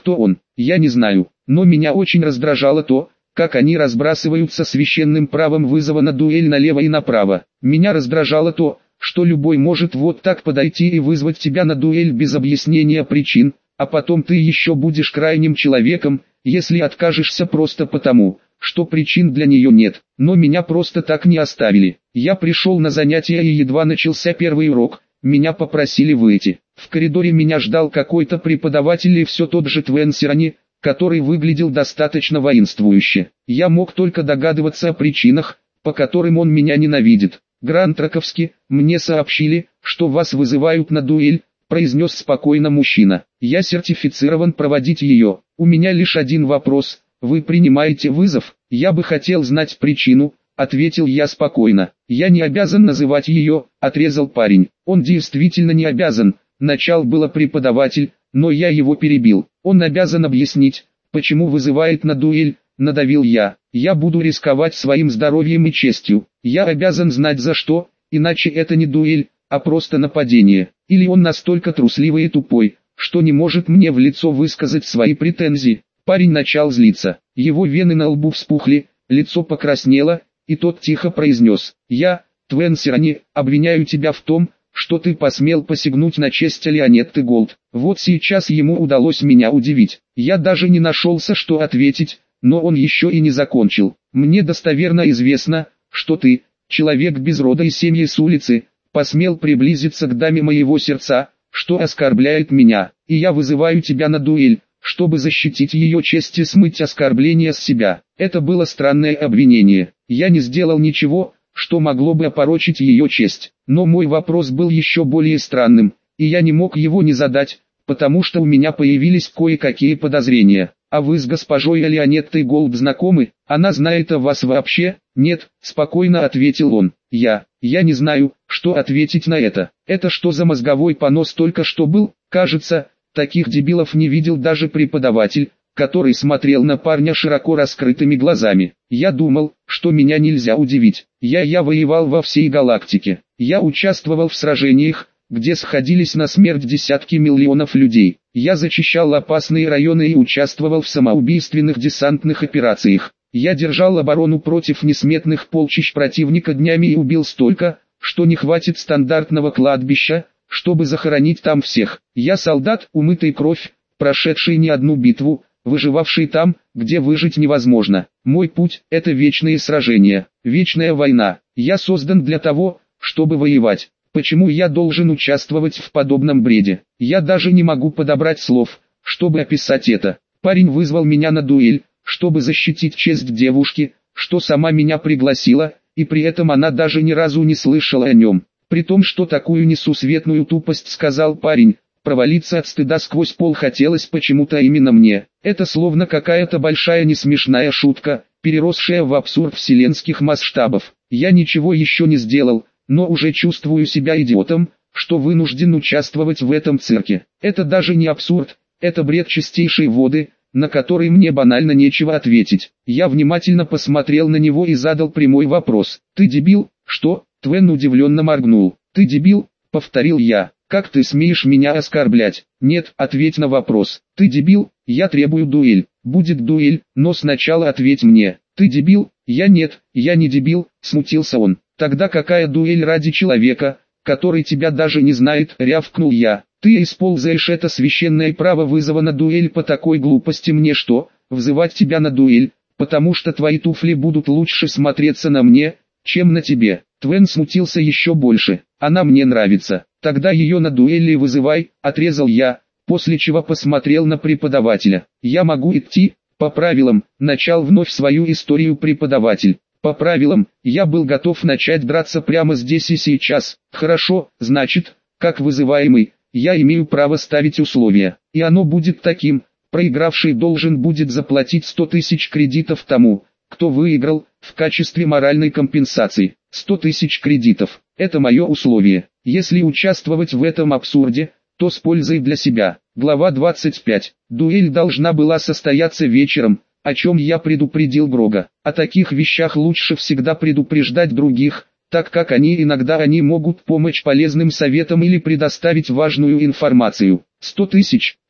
кто он, я не знаю, но меня очень раздражало то, как они разбрасываются священным правом вызова на дуэль налево и направо. Меня раздражало то, что любой может вот так подойти и вызвать тебя на дуэль без объяснения причин, а потом ты еще будешь крайним человеком, если откажешься просто потому, что причин для нее нет. Но меня просто так не оставили. Я пришел на занятия и едва начался первый урок, меня попросили выйти. В коридоре меня ждал какой-то преподаватель и все тот же Твен Сирани, который выглядел достаточно воинствующе. Я мог только догадываться о причинах, по которым он меня ненавидит. «Грант Раковский, мне сообщили, что вас вызывают на дуэль», произнес спокойно мужчина. «Я сертифицирован проводить ее. У меня лишь один вопрос. Вы принимаете вызов?» «Я бы хотел знать причину», ответил я спокойно. «Я не обязан называть ее», отрезал парень. «Он действительно не обязан», начал было преподаватель, но я его перебил. «Он обязан объяснить, почему вызывает на дуэль», надавил я. «Я буду рисковать своим здоровьем и честью. Я обязан знать за что, иначе это не дуэль, а просто нападение. Или он настолько трусливый и тупой, что не может мне в лицо высказать свои претензии». Парень начал злиться. Его вены на лбу вспухли, лицо покраснело, и тот тихо произнес: «Я, Твен Сирани, обвиняю тебя в том, что ты посмел посягнуть на честь Леонетты Голд». Вот сейчас ему удалось меня удивить. Я даже не нашелся, что ответить, но он еще и не закончил. «Мне достоверно известно, что ты, человек без рода и семьи с улицы, посмел приблизиться к даме моего сердца, что оскорбляет меня, и я вызываю тебя на дуэль, чтобы защитить ее честь и смыть оскорбление с себя». Это было странное обвинение. Я не сделал ничего, что могло бы опорочить ее честь. Но мой вопрос был еще более странным, и я не мог его не задать, потому что у меня появились кое-какие подозрения. «А вы с госпожой Леонеттой Голд знакомы? Она знает о вас вообще?» «Нет», спокойно ответил он. Я не знаю, что ответить на это. Это что за мозговой понос только что был? Кажется, таких дебилов не видел даже преподаватель, который смотрел на парня широко раскрытыми глазами. Я думал, что меня нельзя удивить. Я воевал во всей галактике. Я участвовал в сражениях, где сходились на смерть десятки миллионов людей. Я зачищал опасные районы и участвовал в самоубийственных десантных операциях. Я держал оборону против несметных полчищ противника днями и убил столько, что не хватит стандартного кладбища, чтобы захоронить там всех. Я солдат, умытый кровь, прошедший не одну битву, выживавший там, где выжить невозможно. Мой путь – это вечные сражения, вечная война. Я создан для того, чтобы воевать. Почему я должен участвовать в подобном бреде? Я даже не могу подобрать слов, чтобы описать это. Парень вызвал меня на дуэль, чтобы защитить честь девушки, что сама меня пригласила, и при этом она даже ни разу не слышала о нем. При том, что такую несусветную тупость сказал парень, провалиться от стыда сквозь пол хотелось почему-то именно мне. Это словно какая-то большая несмешная шутка, переросшая в абсурд вселенских масштабов. Я ничего еще не сделал, но уже чувствую себя идиотом, что вынужден участвовать в этом цирке. Это даже не абсурд, это бред чистейшей воды, на который мне банально нечего ответить. Я внимательно посмотрел на него и задал прямой вопрос. «Ты дебил?» «Что?» Твен удивленно моргнул. «Ты дебил?» — повторил я. «Как ты смеешь меня оскорблять?» «Нет, ответь на вопрос. Ты дебил?» «Я требую дуэль». «Будет дуэль, но сначала ответь мне». «Ты дебил?» Нет, я не дебил», — смутился он. «Тогда какая дуэль ради человека, который тебя даже не знает?» — рявкнул я. «Ты используешь это священное право вызова на дуэль по такой глупости. Мне что, вызывать тебя на дуэль, потому что твои туфли будут лучше смотреться на мне, чем на тебе?» Твен смутился еще больше. «Она мне нравится. Тогда ее на дуэли вызывай», — отрезал я, после чего посмотрел на преподавателя. «Я могу идти?» «По правилам», — начал вновь свою историю преподаватель. «По правилам, я был готов начать драться прямо здесь и сейчас». «Хорошо, значит, как вызываемый, я имею право ставить условия, и оно будет таким: проигравший должен будет заплатить 100 тысяч кредитов тому, кто выиграл, в качестве моральной компенсации. 100 тысяч кредитов – это мое условие. Если участвовать в этом абсурде, то с пользой для себя». Глава 25. Дуэль должна была состояться вечером, о чем я предупредил Грога. О таких вещах лучше всегда предупреждать других, так как они могут помочь полезным советам или предоставить важную информацию. 100 тысяч,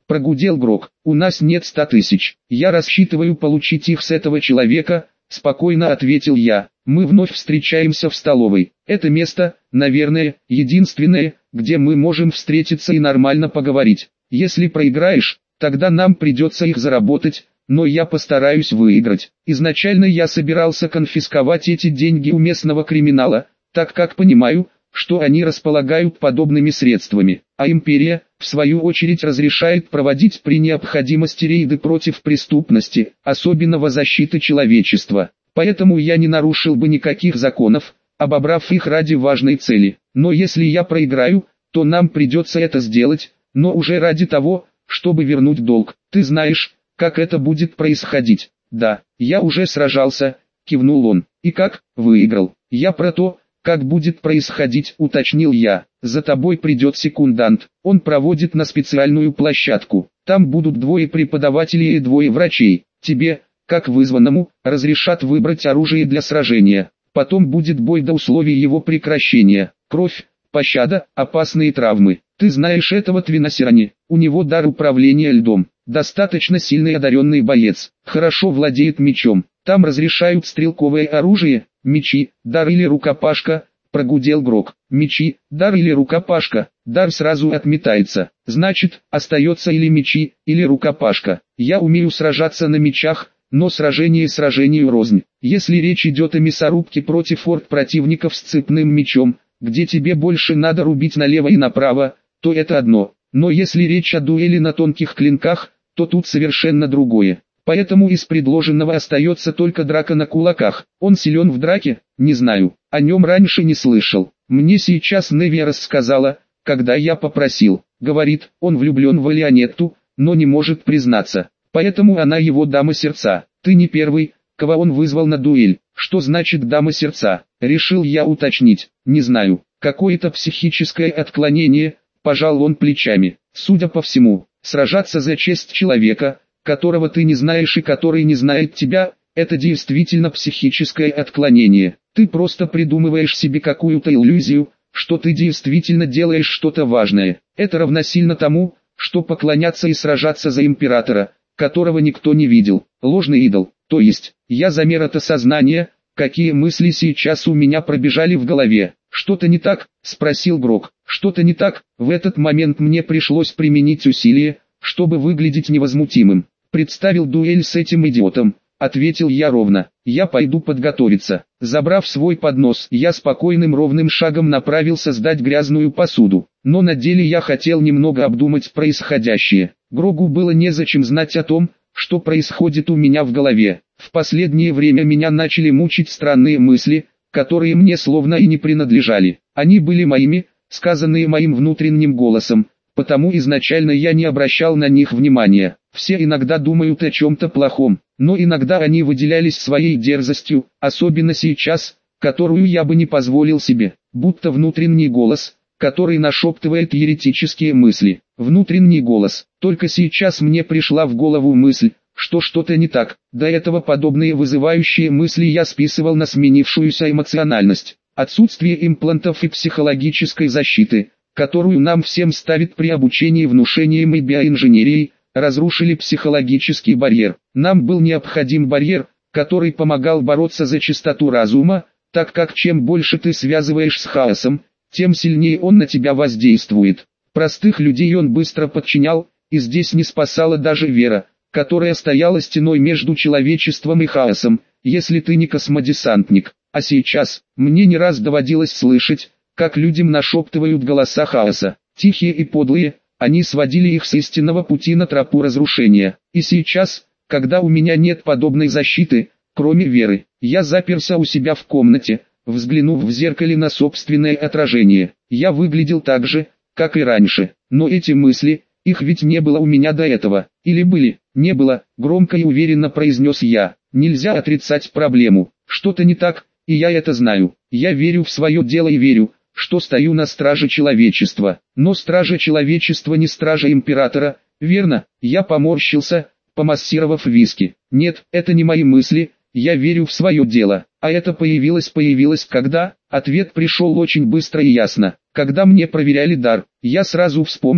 Прогудел Грок. У нас нет 100 тысяч. Я рассчитываю получить их с этого человека, спокойно ответил я. Мы вновь встречаемся в столовой. Это место, наверное, единственное, где мы можем встретиться и нормально поговорить. Если проиграешь, тогда нам придется их заработать, но я постараюсь выиграть. Изначально я собирался конфисковать эти деньги у местного криминала, так как понимаю, что они располагают подобными средствами, а империя, в свою очередь, разрешает проводить при необходимости рейды против преступности, особенно во защиту человечества. Поэтому я не нарушил бы никаких законов, обобрав их ради важной цели. Но если я проиграю, то нам придется это сделать, но уже ради того, чтобы вернуть долг. Ты знаешь, как это будет происходить? Да, я уже сражался, кивнул он. И как? Выиграл. Я про то, как будет происходить, уточнил я. За тобой придет секундант, он проводит на специальную площадку. Там будут 2 преподавателей и 2 врачей. Тебе, как вызванному, разрешат выбрать оружие для сражения. Потом будет бой до условий его прекращения. Кровь, пощада, опасные травмы. Ты знаешь этого Твиносирани, у него дар управления льдом. Достаточно сильный одаренный боец, хорошо владеет мечом. Там разрешают стрелковое оружие, мечи, дар или рукопашка, прогудел Грок. Мечи, дар или рукопашка, дар сразу отметается. Значит, остается или мечи, или рукопашка. Я умею сражаться на мечах, но сражение сражению рознь. Если речь идет о мясорубке против орд противников с цепным мечом, где тебе больше надо рубить налево и направо, то это одно. Но если речь о дуэли на тонких клинках, то тут совершенно другое. Поэтому из предложенного остается только драка на кулаках. Он силен в драке? Не знаю. О нем раньше не слышал. Мне сейчас Неви рассказала, когда я попросил. Говорит, он влюблен в Элеонетту, но не может признаться. Поэтому она его дама сердца. Ты не первый, кого он вызвал на дуэль. Что значит дама сердца? Решил я уточнить. Не знаю. Какое-то психическое отклонение, пожал он плечами. Судя по всему, сражаться за честь человека, которого ты не знаешь и который не знает тебя, это действительно психическое отклонение. Ты просто придумываешь себе какую-то иллюзию, что ты действительно делаешь что-то важное. Это равносильно тому, что поклоняться и сражаться за императора, которого никто не видел. Ложный идол. То есть, я замер это сознание, какие мысли сейчас у меня пробежали в голове. «Что-то не так?» – спросил Грок. «Что-то не так?» В этот момент мне пришлось применить усилие, чтобы выглядеть невозмутимым. «Представил дуэль с этим идиотом», – ответил я ровно. «Я пойду подготовиться». Забрав свой поднос, я спокойным ровным шагом направился сдать грязную посуду. Но на деле я хотел немного обдумать происходящее. Грогу было незачем знать о том, что происходит у меня в голове. В последнее время меня начали мучить странные мысли, которые мне словно и не принадлежали. Они были моими, сказанные моим внутренним голосом, потому изначально я не обращал на них внимания. Все иногда думают о чем-то плохом, но иногда они выделялись своей дерзостью, особенно сейчас, которую я бы не позволил себе, будто внутренний голос, который нашептывает еретические мысли. Внутренний голос. Только сейчас мне пришла в голову мысль, что что-то не так. До этого подобные вызывающие мысли я списывал на сменившуюся эмоциональность. Отсутствие имплантов и психологической защиты, которую нам всем ставят при обучении внушением и биоинженерией, разрушили психологический барьер. Нам был необходим барьер, который помогал бороться за чистоту разума, так как чем больше ты связываешь с хаосом, тем сильнее он на тебя воздействует. Простых людей он быстро подчинял, и здесь не спасала даже вера, которая стояла стеной между человечеством и хаосом, если ты не космодесантник. А сейчас, мне не раз доводилось слышать, как людям нашептывают голоса хаоса, тихие и подлые, они сводили их с истинного пути на тропу разрушения. И сейчас, когда у меня нет подобной защиты, кроме веры, я заперся у себя в комнате, взглянув в зеркале на собственное отражение. Я выглядел так же, как и раньше, но эти мысли, их ведь не было у меня до этого, или были? Не было, громко и уверенно произнес я. Нельзя отрицать проблему, что-то не так, и я это знаю. Я верю в свое дело и верю, что стою на страже человечества. Но стража человечества не стража императора, верно? Я поморщился, помассировав виски. Нет, это не мои мысли, я верю в свое дело. А это появилось когда? Ответ пришел очень быстро и ясно. Когда мне проверяли дар, я сразу вспомнил,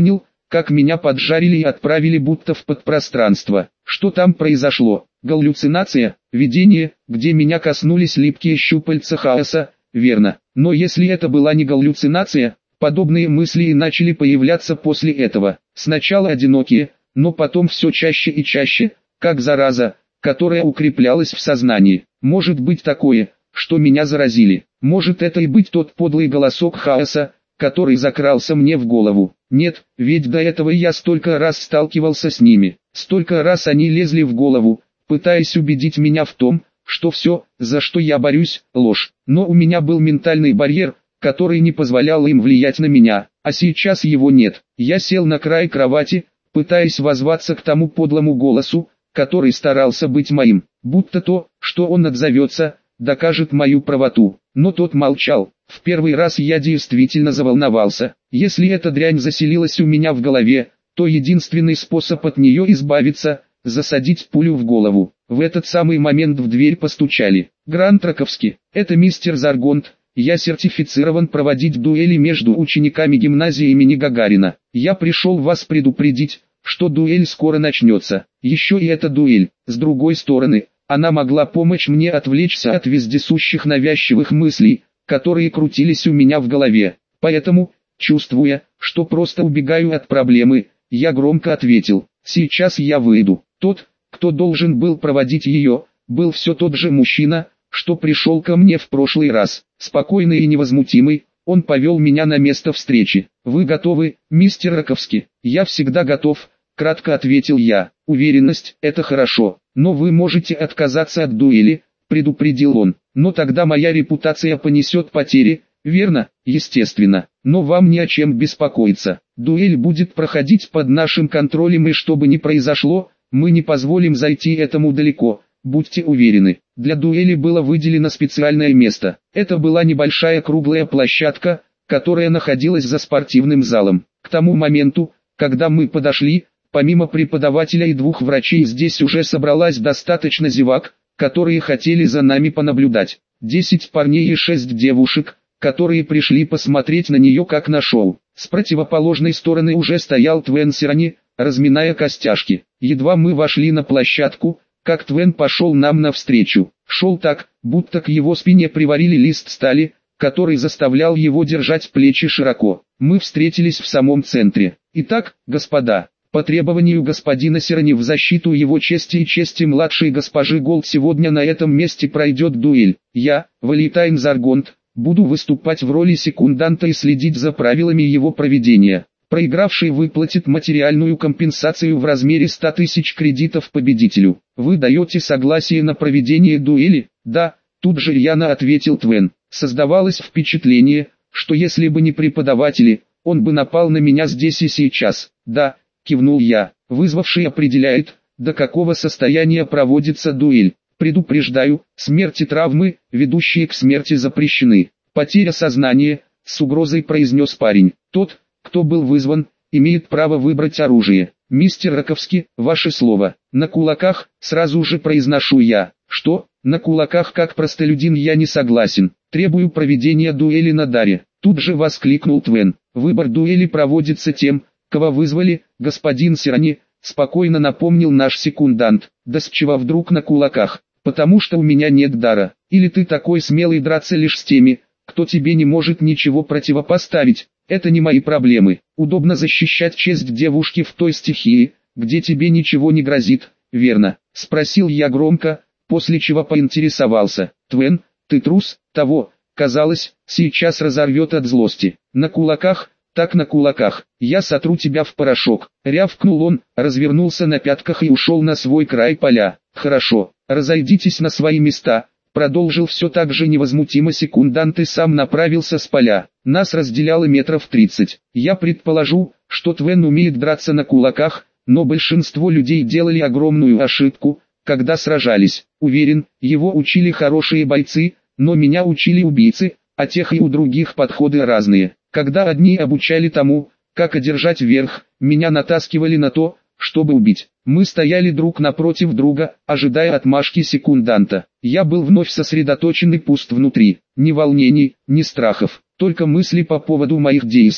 как меня поджарили и отправили будто в подпространство. Что там произошло? Галлюцинация, видение, где меня коснулись липкие щупальца хаоса, верно. Но если это была не галлюцинация, подобные мысли и начали появляться после этого. Сначала одинокие, но потом все чаще и чаще, как зараза, которая укреплялась в сознании. Может быть такое, что меня заразили. Может это и быть тот подлый голосок хаоса, который закрался мне в голову. Нет, ведь до этого я столько раз сталкивался с ними. Столько раз они лезли в голову, пытаясь убедить меня в том, что все, за что я борюсь, ложь. Но у меня был ментальный барьер, который не позволял им влиять на меня, а сейчас его нет. Я сел на край кровати, пытаясь воззваться к тому подлому голосу, который старался быть моим, будто то, что он отзовется, докажет мою правоту. Но тот молчал. В первый раз я действительно заволновался. Если эта дрянь заселилась у меня в голове, то единственный способ от нее избавиться – засадить пулю в голову. В этот самый момент в дверь постучали. «Грант Раковский, это мистер Заргонт. Я сертифицирован проводить дуэли между учениками гимназии имени Гагарина. Я пришел вас предупредить, что дуэль скоро начнется. Еще и эта дуэль. С другой стороны, она могла помочь мне отвлечься от вездесущих навязчивых мыслей, которые крутились у меня в голове. Поэтому, чувствуя, что просто убегаю от проблемы, я громко ответил: «Сейчас я выйду». Тот, кто должен был проводить ее, был все тот же мужчина, что пришел ко мне в прошлый раз. Спокойный и невозмутимый, он повел меня на место встречи. «Вы готовы, мистер Раковский?» «Я всегда готов», — кратко ответил я. «Уверенность — это хорошо, но вы можете отказаться от дуэли», — предупредил он. «Но тогда моя репутация понесет потери». «Верно, естественно, но вам не о чем беспокоиться. Дуэль будет проходить под нашим контролем, и что бы ни произошло, мы не позволим зайти этому далеко, будьте уверены». Для дуэли было выделено специальное место. Это была небольшая круглая площадка, которая находилась за спортивным залом. К тому моменту, когда мы подошли, помимо преподавателя и 2 врачей здесь уже собралась достаточно зевак, которые хотели за нами понаблюдать. 10 парней и 6 девушек, которые пришли посмотреть на нее как на шоу. С противоположной стороны уже стоял Твен Сирани, разминая костяшки. Едва мы вошли на площадку, как Твен пошел нам навстречу. Шел так, будто к его спине приварили лист стали, который заставлял его держать плечи широко. Мы встретились в самом центре. «Итак, господа, по требованию господина Сирани в защиту его чести и чести младшей госпожи Голд сегодня на этом месте пройдет дуэль. Я, Валентайн Заргонт, буду выступать в роли секунданта и следить за правилами его проведения. Проигравший выплатит материальную компенсацию в размере 100 тысяч кредитов победителю. Вы даете согласие на проведение дуэли?» «Да», тут же рьяно ответил Твен. Создавалось впечатление, что если бы не преподаватели, он бы напал на меня здесь и сейчас. «Да», кивнул я. «Вызвавший определяет, до какого состояния проводится дуэль. Предупреждаю, смерть и травмы, ведущие к смерти, запрещены». «Потеря сознания», с угрозой произнес парень. «Тот, кто был вызван, имеет право выбрать оружие. Мистер Раковский, ваше слово». «На кулаках», сразу же произношу я. «Что? На кулаках?» Как простолюдин я не согласен. «Требую проведения дуэли на даре». Тут же воскликнул Твен. «Выбор дуэли проводится тем, кого вызвали, господин Сирани», спокойно напомнил наш секундант. «Да с чего вдруг на кулаках? Потому что у меня нет дара. Или ты такой смелый драться лишь с теми, кто тебе не может ничего противопоставить? Это не мои проблемы. Удобно защищать честь девушки в той стихии, где тебе ничего не грозит, верно?» Спросил я громко, после чего поинтересовался. «Твен, ты трус?» Того, казалось, сейчас разорвет от злости. «На кулаках?» «Так на кулаках. Я сотру тебя в порошок», — рявкнул он, развернулся на пятках и ушел на свой край поля. «Хорошо, разойдитесь на свои места», — продолжил все так же невозмутимо секундант и сам направился с поля. Нас разделяло метров 30. Я предположу, что Твен умеет драться на кулаках, но большинство людей делали огромную ошибку, когда сражались. Уверен, его учили хорошие бойцы, но меня учили убийцы, а тех и у других подходы разные. Когда одни обучали тому, как одержать верх, меня натаскивали на то, чтобы убить. Мы стояли друг напротив друга, ожидая отмашки секунданта. Я был вновь сосредоточен и пуст внутри. Ни волнений, ни страхов, только мысли по поводу моих действий.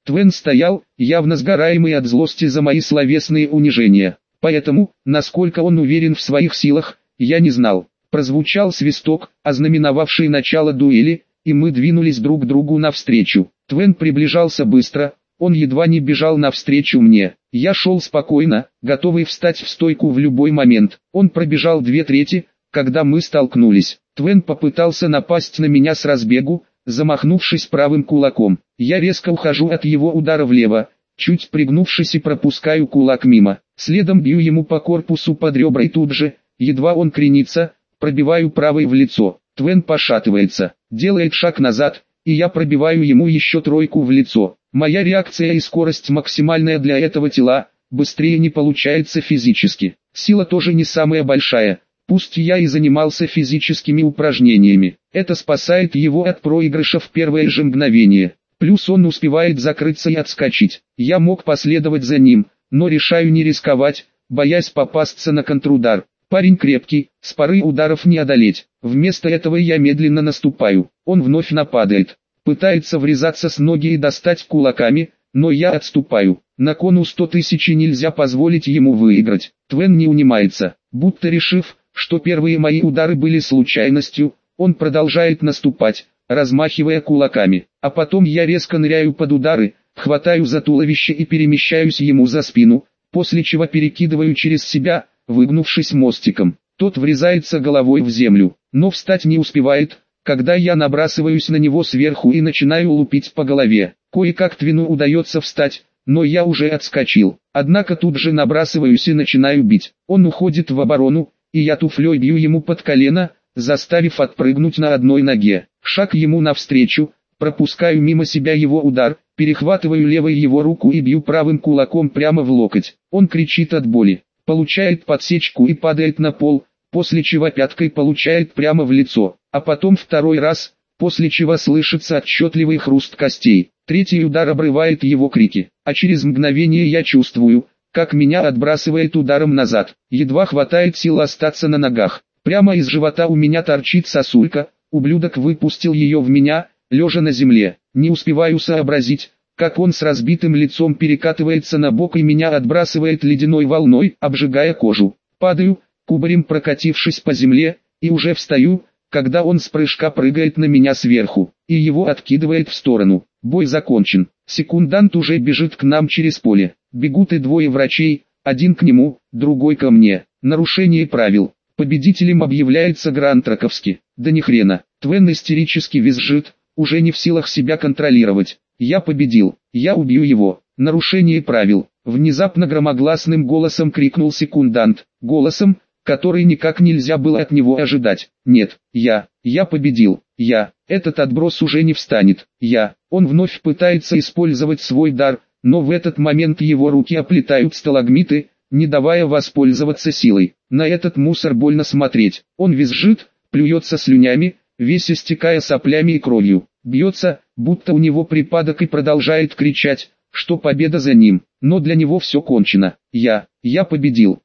Твен стоял, явно сгораемый от злости за мои словесные унижения. Поэтому, насколько он уверен в своих силах, я не знал. Прозвучал свисток, ознаменовавший начало дуэли, и мы двинулись друг другу навстречу. Твен приближался быстро, он едва не бежал навстречу мне. Я шел спокойно, готовый встать в стойку в любой момент. Он пробежал 2/3, когда мы столкнулись. Твен попытался напасть на меня с разбегу, замахнувшись правым кулаком. Я резко ухожу от его удара влево, чуть пригнувшись и пропускаю кулак мимо. Следом бью ему по корпусу под ребра и тут же, едва он кренится, пробиваю правой в лицо. Твен пошатывается, делает шаг назад, и я пробиваю ему еще 3 в лицо. Моя реакция и скорость максимальная для этого тела, быстрее не получается физически. Сила тоже не самая большая, пусть я и занимался физическими упражнениями. Это спасает его от проигрыша в первое же мгновение. Плюс он успевает закрыться и отскочить. Я мог последовать за ним, но решаю не рисковать, боясь попасться на контрудар. Парень крепкий, с пары ударов не одолеть. Вместо этого я медленно наступаю. Он вновь нападает. Пытается врезаться с ноги и достать кулаками, но я отступаю. На кону 100 000 нельзя позволить ему выиграть. Твен не унимается. Будто решив, что первые мои удары были случайностью, он продолжает наступать, размахивая кулаками. А потом я резко ныряю под удары, хватаю за туловище и перемещаюсь ему за спину, после чего перекидываю через себя, выгнувшись мостиком. Тот врезается головой в землю, но встать не успевает, когда я набрасываюсь на него сверху и начинаю лупить по голове. Кое-как Твену удается встать, но я уже отскочил. Однако тут же набрасываюсь и начинаю бить. Он уходит в оборону, и я туфлей бью ему под колено, заставив отпрыгнуть на одной ноге. Шаг ему навстречу, пропускаю мимо себя его удар, перехватываю левой его руку и бью правым кулаком прямо в локоть. Он кричит от боли, получает подсечку и падает на пол, после чего пяткой получает прямо в лицо, а потом 2 раз, после чего слышится отчетливый хруст костей. 3-й удар обрывает его крики, а через мгновение я чувствую, как меня отбрасывает ударом назад. Едва хватает сил остаться на ногах. Прямо из живота у меня торчит сосулька, ублюдок выпустил ее в меня, лежа на земле. Не успеваю сообразить, как он с разбитым лицом перекатывается на бок и меня отбрасывает ледяной волной, обжигая кожу. Падаю, кубарем прокатившись по земле, и уже встаю, когда он с прыжка прыгает на меня сверху, и его откидывает в сторону. Бой закончен. Секундант уже бежит к нам через поле. Бегут и 2 врачей, один к нему, другой ко мне. Нарушение правил. Победителем объявляется Грант Раковский. Да ни хрена. Твен истерически визжит, уже не в силах себя контролировать. Я победил. Я убью его. Нарушение правил. Внезапно громогласным голосом крикнул секундант. Голосом, который никак нельзя было от него ожидать. Нет, я победил. Этот отброс уже не встанет. Он вновь пытается использовать свой дар, но в этот момент его руки оплетают сталагмиты, не давая воспользоваться силой. На этот мусор больно смотреть. Он визжит, плюется слюнями, весь истекая соплями и кровью. Бьется, будто у него припадок и продолжает кричать, что победа за ним. Но для него все кончено. Я победил.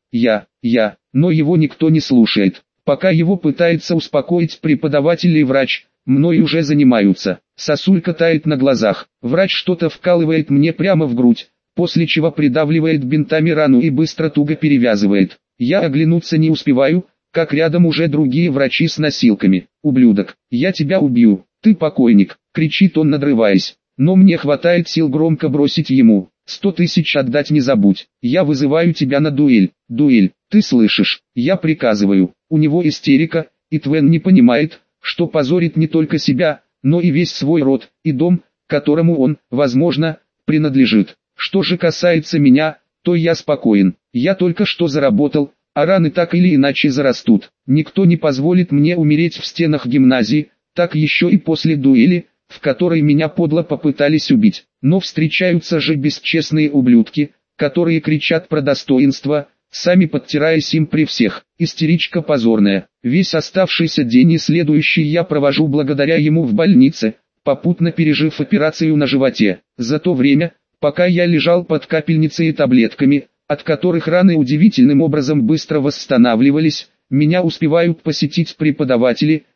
Но его никто не слушает. Пока его пытается успокоить преподаватель и врач, мной уже занимаются. Сосулька тает на глазах. Врач что-то вкалывает мне прямо в грудь, после чего придавливает бинтами рану и быстро туго перевязывает. Я оглянуться не успеваю, как рядом уже другие врачи с носилками. «Ублюдок, я тебя убью, ты покойник», — кричит он, надрываясь. Но мне хватает сил громко бросить ему: 100 000 отдать не забудь. Я вызываю тебя на дуэль. Дуэль, ты слышишь? Я приказываю. У него истерика, и Твен не понимает, что позорит не только себя, но и весь свой род, и дом, которому он, возможно, принадлежит. Что же касается меня, то я спокоен. Я только что заработал, а раны так или иначе зарастут. Никто не позволит мне умереть в стенах гимназии, так еще и после дуэли, в которой меня подло попытались убить. Но встречаются же бесчестные ублюдки, которые кричат про достоинство, сами подтираясь им при всех. Истеричка позорная. Весь оставшийся день и следующий я провожу благодаря ему в больнице, попутно пережив операцию на животе. За то время, пока я лежал под капельницей и таблетками, от которых раны удивительным образом быстро восстанавливались, меня успевают посетить преподаватели,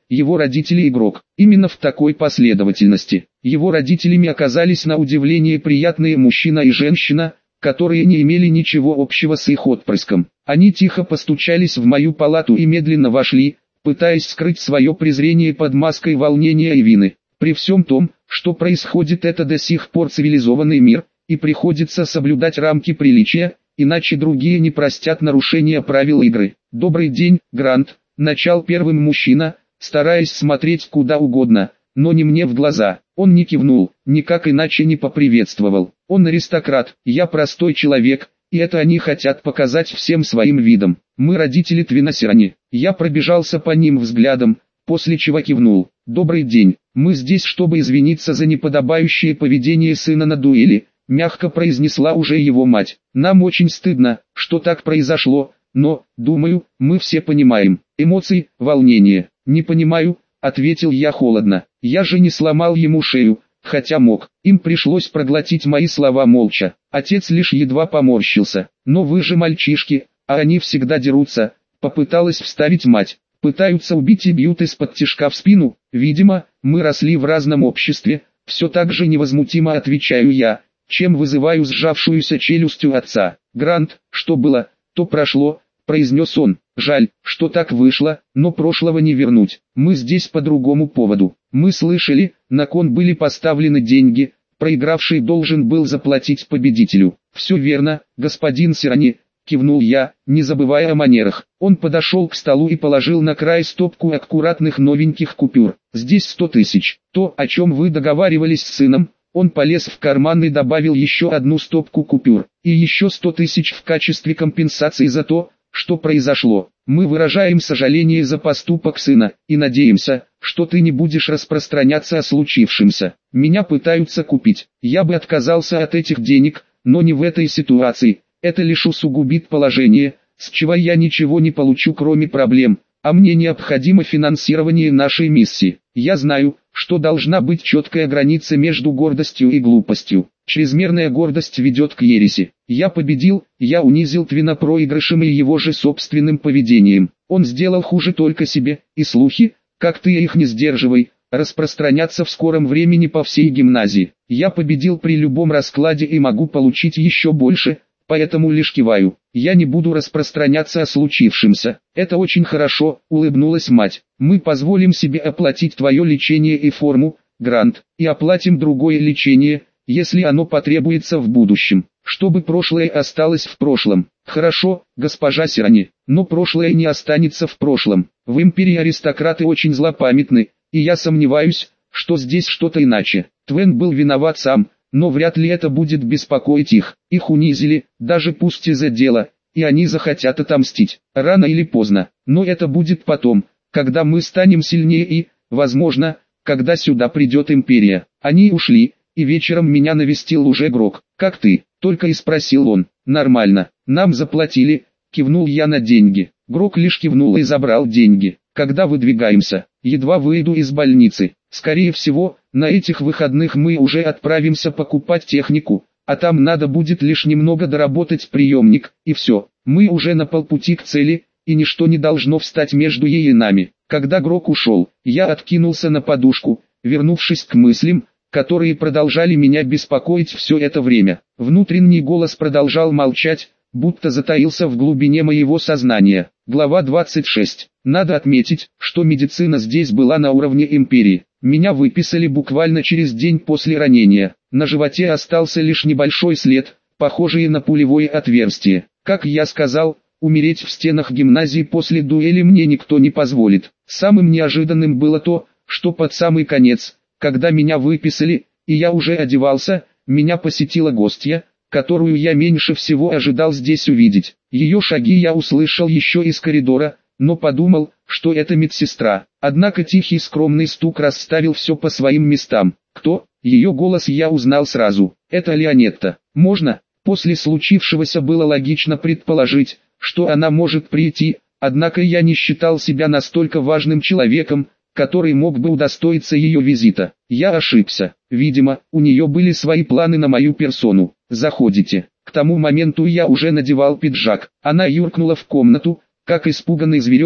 его родители игрок. Именно в такой последовательности. Его родителями оказались на удивление приятные мужчина и женщина, которые не имели ничего общего с их отпрыском. Они тихо постучались в мою палату и медленно вошли, пытаясь скрыть свое презрение под маской волнения и вины. При всем том, что происходит, это до сих пор цивилизованный мир, и приходится соблюдать рамки приличия, иначе другие не простят нарушения правил игры. «Добрый день, Грант», — начал первым мужчина, стараясь смотреть куда угодно, но не мне в глаза. Он не кивнул, никак иначе не поприветствовал. Он аристократ, я простой человек, и это они хотят показать всем своим видом. Мы родители Твина Сирани. Я пробежался по ним взглядом, после чего кивнул. «Добрый день, мы здесь, чтобы извиниться за неподобающее поведение сына на дуэли», мягко произнесла уже его мать. «Нам очень стыдно, что так произошло, но, думаю, мы все понимаем. Эмоции, волнение». «Не понимаю», — ответил я холодно. «Я же не сломал ему шею, хотя мог». Им пришлось проглотить мои слова молча. Отец лишь едва поморщился. «Но вы же мальчишки, а они всегда дерутся», — попыталась вставить мать. «Пытаются убить и бьют из-под тишка в спину. Видимо, мы росли в разном обществе», — все так же невозмутимо отвечаю я, чем вызываю сжавшуюся челюстью отца. «Грант, что было, то прошло», — произнес он. «Жаль, что так вышло, но прошлого не вернуть. Мы здесь по другому поводу. Мы слышали, на кон были поставлены деньги, проигравший должен был заплатить победителю». «Все верно, господин Сирани», — кивнул я, не забывая о манерах. Он подошел к столу и положил на край стопку аккуратных новеньких купюр. «Здесь 100 тысяч. То, о чем вы договаривались с сыном». Он полез в карман и добавил еще одну стопку купюр. «И еще 100 тысяч в качестве компенсации за то, что произошло. Мы выражаем сожаление за поступок сына, и надеемся, что ты не будешь распространяться о случившемся. Меня пытаются купить. Я бы отказался от этих денег, но не в этой ситуации. Это лишь усугубит положение, с чего я ничего не получу кроме проблем, а мне необходимо финансирование нашей миссии. Я знаю, что должна быть четкая граница между гордостью и глупостью. Чрезмерная гордость ведет к ереси. Я победил, я унизил Твина проигрышем и его же собственным поведением. Он сделал хуже только себе, и слухи, как ты их не сдерживай, распространятся в скором времени по всей гимназии. Я победил при любом раскладе и могу получить еще больше, поэтому лишь киваю. Я не буду распространяться о случившемся. Это очень хорошо, улыбнулась мать. Мы позволим себе оплатить твое лечение и форму, Грант, и оплатим другое лечение, если оно потребуется в будущем, чтобы прошлое осталось в прошлом. Хорошо, госпожа Сирани, но прошлое не останется в прошлом. В империи аристократы очень злопамятны, и я сомневаюсь, что здесь что-то иначе. Твен был виноват сам, но вряд ли это будет беспокоить их. Их унизили, даже пусть из-за дела, и они захотят отомстить, рано или поздно. Но это будет потом, когда мы станем сильнее и, возможно, когда сюда придет империя. Они ушли, и вечером меня навестил уже Грок. «Как ты?» — только и спросил он. «Нормально, нам заплатили», — кивнул я на деньги. Грок лишь кивнул и забрал деньги. «Когда выдвигаемся?» «Едва выйду из больницы. Скорее всего, на этих выходных мы уже отправимся покупать технику, а там надо будет лишь немного доработать приемник, и все. Мы уже на полпути к цели, и ничто не должно встать между ей и нами». Когда Грок ушел, я откинулся на подушку, вернувшись к мыслям, которые продолжали меня беспокоить все это время. Внутренний голос продолжал молчать, будто затаился в глубине моего сознания. Глава 26. Надо отметить, что медицина здесь была на уровне империи. Меня выписали буквально через день после ранения. На животе остался лишь небольшой след, похожий на пулевое отверстие. Как я сказал, умереть в стенах гимназии после дуэли мне никто не позволит. Самым неожиданным было то, что под самый конец, когда меня выписали, и я уже одевался, меня посетила гостья, которую я меньше всего ожидал здесь увидеть. Ее шаги я услышал еще из коридора, но подумал, что это медсестра. Однако тихий скромный стук расставил все по своим местам. «Кто?» Ее голос я узнал сразу. «Это Леонетта. Можно?» После случившегося было логично предположить, что она может прийти, однако я не считал себя настолько важным человеком, который мог бы удостоиться ее визита. Я ошибся. Видимо, у нее были свои планы на мою персону. «Заходите». К тому моменту я уже надевал пиджак. Она юркнула в комнату, как испуганный зверек,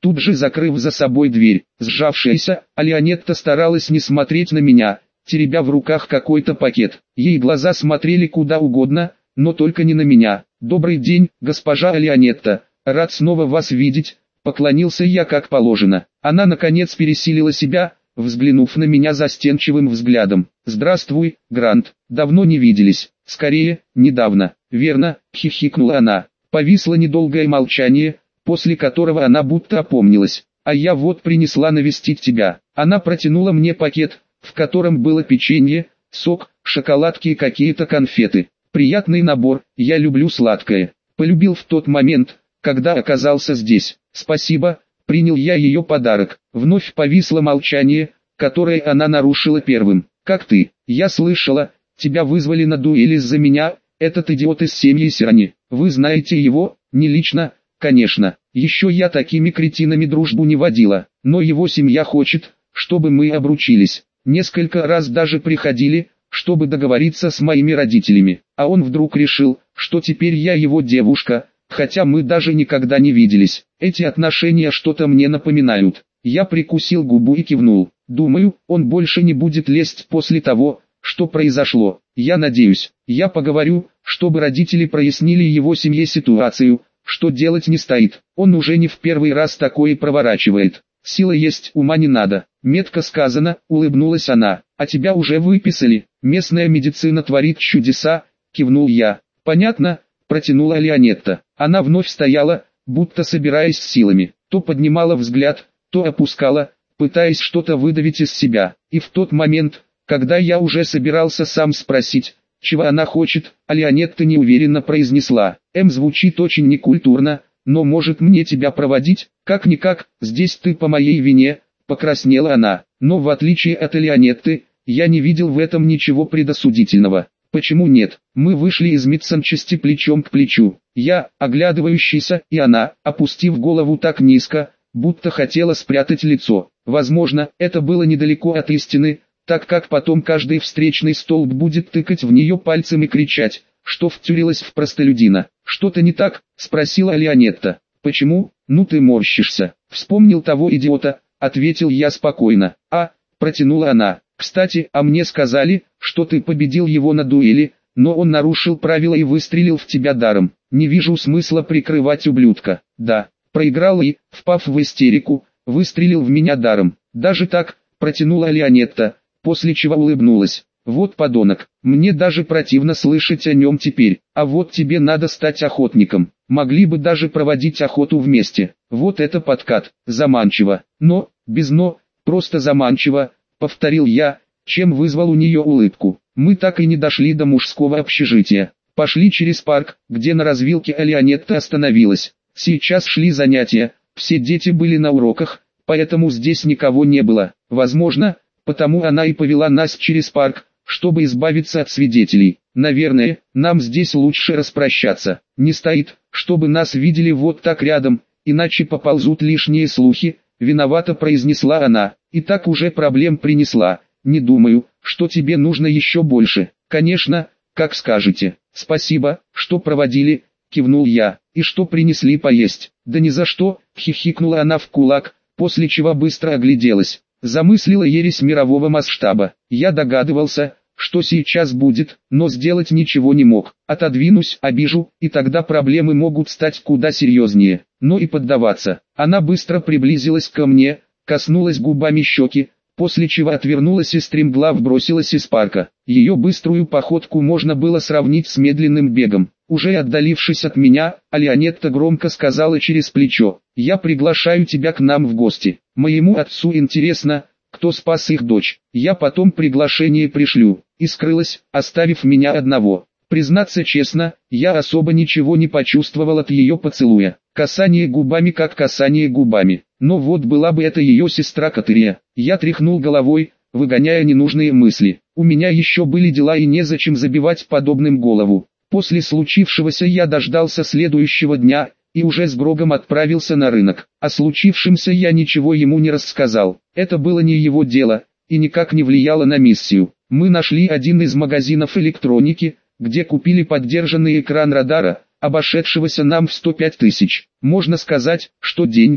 тут же закрыв за собой дверь. Сжавшаяся, Алианетта старалась не смотреть на меня, теребя в руках какой-то пакет. Ей глаза смотрели куда угодно, но только не на меня. «Добрый день, госпожа Алианетта, рад снова вас видеть», — поклонился я как положено. Она наконец пересилила себя, взглянув на меня застенчивым взглядом. «Здравствуй, Грант, давно не виделись». «Скорее, недавно». «Верно», — хихикнула она. Повисло недолгое молчание, после которого она будто опомнилась. «А я вот принесла навестить тебя». Она протянула мне пакет, в котором было печенье, сок, шоколадки и какие-то конфеты. Приятный набор, я люблю сладкое. Полюбил в тот момент, когда оказался здесь. «Спасибо», — принял я ее подарок. Вновь повисло молчание, которое она нарушила первым. «Как ты? Я слышала, тебя вызвали на дуэль из-за меня, этот идиот из семьи Сирани. Вы знаете его?» «Не лично, конечно. Еще я такими кретинами дружбу не водила, но его семья хочет, чтобы мы обручились. Несколько раз даже приходили, чтобы договориться с моими родителями, а он вдруг решил, что теперь я его девушка, хотя мы даже никогда не виделись. Эти отношения что-то мне напоминают». Я прикусил губу и кивнул. «Думаю, он больше не будет лезть после того, что произошло. Я надеюсь, я поговорю, чтобы родители прояснили его семье ситуацию, что делать не стоит. Он уже не в первый раз такое проворачивает. Сила есть, ума не надо». «Метко сказано», — улыбнулась она. «А тебя уже выписали? Местная медицина творит чудеса», — кивнул я. «Понятно», — протянула Леонетта. Она вновь стояла, будто собираясь с силами. То поднимала взгляд, то опускала, пытаясь что-то выдавить из себя. И в тот момент, когда я уже собирался сам спросить, чего она хочет, Леонетта неуверенно произнесла: звучит очень некультурно, но может мне тебя проводить? Как-никак, здесь ты по моей вине», — покраснела она. Но в отличие от Леонетты, я не видел в этом ничего предосудительного. «Почему нет? Мы вышли из медсанчасти плечом к плечу. Я, оглядывающийся, и она, опустив голову так низко, будто хотела спрятать лицо. Возможно, это было недалеко от истины, так как потом каждый встречный столб будет тыкать в нее пальцем и кричать, что втюрилась в простолюдина. «Что-то не так?» — спросила Леонетта. «Почему? Ну ты морщишься. Вспомнил того идиота», — ответил я спокойно. Протянула она. «Кстати, а мне сказали, что ты победил его на дуэли, но он нарушил правила и выстрелил в тебя даром. Не вижу смысла прикрывать ублюдка». «Да, проиграл и, впав в истерику, выстрелил в меня даром». «Даже так?» — протянула Леонетта, после чего улыбнулась. «Вот подонок, мне даже противно слышать о нем теперь. А вот тебе надо стать охотником. Могли бы даже проводить охоту вместе. Вот это подкат, заманчиво. Но, без «но», просто заманчиво», — повторил я, чем вызвал у нее улыбку. Мы так и не дошли до мужского общежития. Пошли через парк, где на развилке Леонетта остановилась. Сейчас шли занятия, все дети были на уроках, поэтому здесь никого не было. Возможно, потому она и повела нас через парк, чтобы избавиться от свидетелей. «Наверное, нам здесь лучше распрощаться. Не стоит, чтобы нас видели вот так рядом, иначе поползут лишние слухи», — виновато произнесла она. «И так уже проблем принесла. Не думаю, что тебе нужно еще больше». «Конечно, как скажете». «Спасибо, что проводили», — кивнул я. «И что принесли поесть?» «Да ни за что», — хихикнула она в кулак, после чего быстро огляделась. Замыслила ересь мирового масштаба. Я догадывался, что сейчас будет, но сделать ничего не мог. Отодвинусь, обижу, и тогда проблемы могут стать куда серьезнее. Но и поддаваться. Она быстро приблизилась ко мне, коснулась губами щеки, после чего отвернулась и стремглав бросилась из парка. Ее быструю походку можно было сравнить с медленным бегом. Уже отдалившись от меня, Леонетта громко сказала через плечо: «Я приглашаю тебя к нам в гости. Моему отцу интересно, кто спас их дочь. Я потом приглашение пришлю». И скрылась, оставив меня одного. Признаться честно, я особо ничего не почувствовал от ее поцелуя. Касание губами как касание губами. Но вот была бы это ее сестра Катерия. Я тряхнул головой, выгоняя ненужные мысли. У меня еще были дела и незачем забивать подобным голову. После случившегося я дождался следующего дня, и уже с Грогом отправился на рынок. О случившемся я ничего ему не рассказал. Это было не его дело, и никак не влияло на миссию. Мы нашли один из магазинов электроники, где купили поддержанный экран радара, обошедшегося нам в 105 тысяч. Можно сказать, что деньги,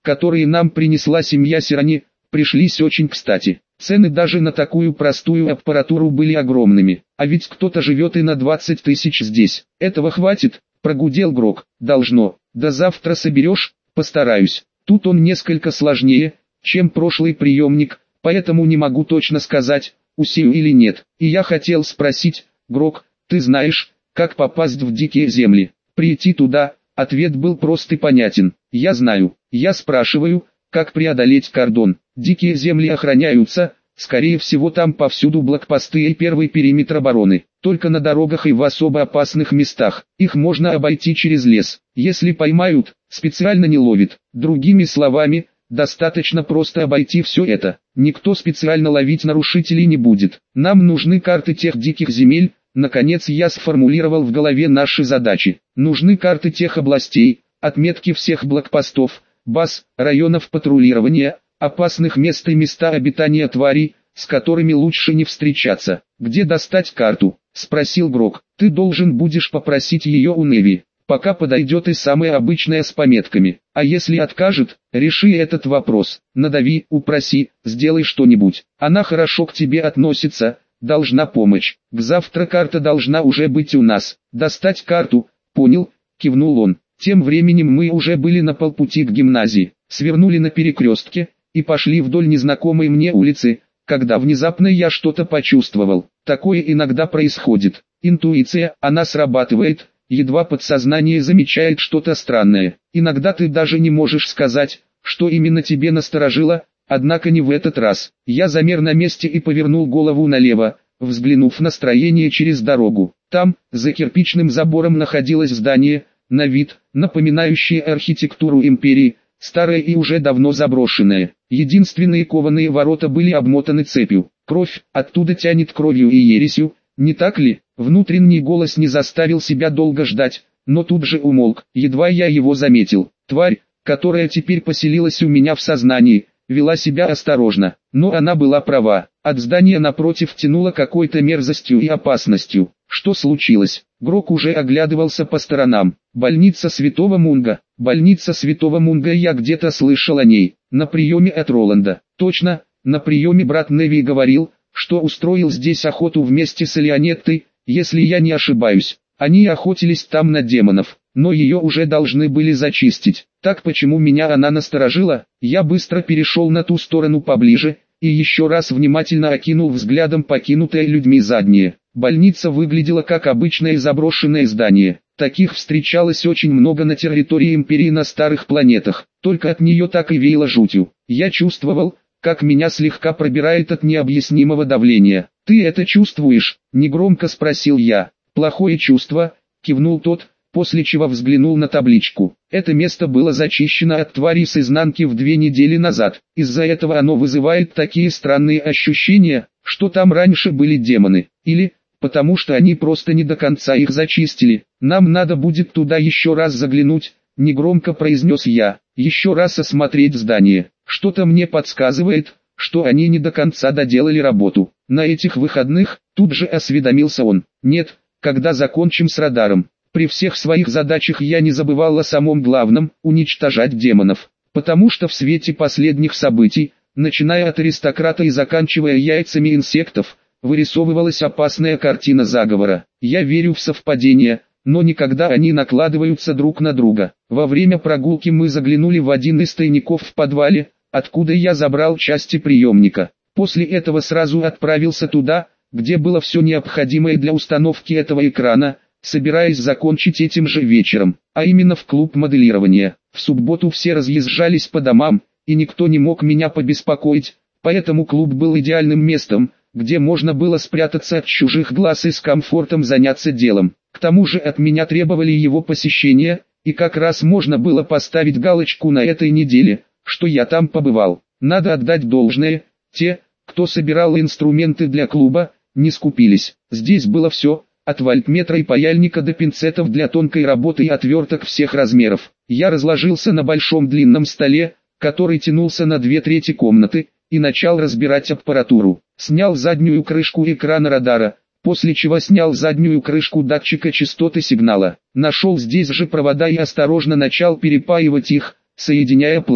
которые нам принесла семья Сирани, пришлись очень кстати. Цены даже на такую простую аппаратуру были огромными, а ведь кто-то живет и на 20 тысяч здесь. Этого хватит, прогудел Грок. Должно. До завтра соберешь? Постараюсь. Тут он несколько сложнее, чем прошлый приемник, поэтому не могу точно сказать, усею или нет. И я хотел спросить, Грок, ты знаешь, как попасть в дикие земли? Прийти туда? Ответ был прост и понятен. Я знаю. Я спрашиваю, как преодолеть кордон. Дикие земли охраняются, скорее всего там повсюду блокпосты и первый периметр обороны. Только на дорогах и в особо опасных местах. Их можно обойти через лес. Если поймают, специально не ловит. Другими словами, достаточно просто обойти все это. Никто специально ловить нарушителей не будет. Нам нужны карты тех диких земель. Наконец я сформулировал в голове наши задачи. Нужны карты тех областей, отметки всех блокпостов, баз, районов патрулирования, опасных мест и места обитания тварей, с которыми лучше не встречаться. «Где достать карту?» – спросил Грок. «Ты должен будешь попросить ее у Неви. Пока подойдет и самая обычная с пометками. А если откажет, реши этот вопрос. Надави, упроси, сделай что-нибудь. Она хорошо к тебе относится, должна помочь. К завтра карта должна уже быть у нас. Достать карту?» «Понял», – кивнул он. Тем временем мы уже были на полпути к гимназии, свернули на перекрестке и пошли вдоль незнакомой мне улицы, когда внезапно я что-то почувствовал. Такое иногда происходит. Интуиция, она срабатывает, едва подсознание замечает что-то странное. Иногда ты даже не можешь сказать, что именно тебе насторожило, однако не в этот раз. Я замер на месте и повернул голову налево, взглянув на строение через дорогу. Там, за кирпичным забором находилось здание, на вид, напоминающее архитектуру империи, старое и уже давно заброшенное. Единственные кованые ворота были обмотаны цепью. Кровь, оттуда тянет кровью и ересью, не так ли? Внутренний голос не заставил себя долго ждать, но тут же умолк, едва я его заметил. Тварь, которая теперь поселилась у меня в сознании, вела себя осторожно, но она была права. От здания напротив тянуло какой-то мерзостью и опасностью. Что случилось? Грок уже оглядывался по сторонам. Больница Святого Мунга. Больница Святого Мунга, я где-то слышал о ней. На приеме от Роланда. Точно, на приеме брат Неви говорил, что устроил здесь охоту вместе с Элеонеттой, если я не ошибаюсь. Они охотились там на демонов, но ее уже должны были зачистить. Так почему меня она насторожила? Я быстро перешел на ту сторону поближе, и еще раз внимательно окинул взглядом покинутое людьми заднее. Больница выглядела как обычное заброшенное здание. Таких встречалось очень много на территории Империи на старых планетах, только от нее так и веяло жутью. Я чувствовал, как меня слегка пробирает от необъяснимого давления. «Ты это чувствуешь?» – негромко спросил я. «Плохое чувство», – кивнул тот, после чего взглянул на табличку. Это место было зачищено от тварей с изнанки 2 недели назад. Из-за этого оно вызывает такие странные ощущения, что там раньше были демоны. Или, потому что они просто не до конца их зачистили. Нам надо будет туда еще раз заглянуть, негромко произнес я. Еще раз осмотреть здание. Что-то мне подсказывает, что они не до конца доделали работу. На этих выходных, тут же осведомился он. Нет, когда закончим с радаром. При всех своих задачах я не забывал о самом главном – уничтожать демонов. Потому что в свете последних событий, начиная от аристократа и заканчивая яйцами инсектов, вырисовывалась опасная картина заговора. Я верю в совпадения, но никогда они накладываются друг на друга. Во время прогулки мы заглянули в один из тайников в подвале, откуда я забрал части приемника. После этого сразу отправился туда, где было все необходимое для установки этого экрана, собираясь закончить этим же вечером, а именно в клуб моделирования. В субботу все разъезжались по домам, и никто не мог меня побеспокоить, поэтому клуб был идеальным местом, где можно было спрятаться от чужих глаз и с комфортом заняться делом. К тому же от меня требовали его посещения, и как раз можно было поставить галочку на этой неделе, что я там побывал. Надо отдать должное, те, кто собирал инструменты для клуба, не скупились. Здесь было все, от вольтметра и паяльника до пинцетов для тонкой работы и отверток всех размеров. Я разложился на большом длинном столе, который тянулся на 2/3 комнаты, и начал разбирать аппаратуру. Снял заднюю крышку экрана радара, после чего снял заднюю крышку датчика частоты сигнала. Нашел здесь же провода и осторожно начал перепаивать их, соединяя платы.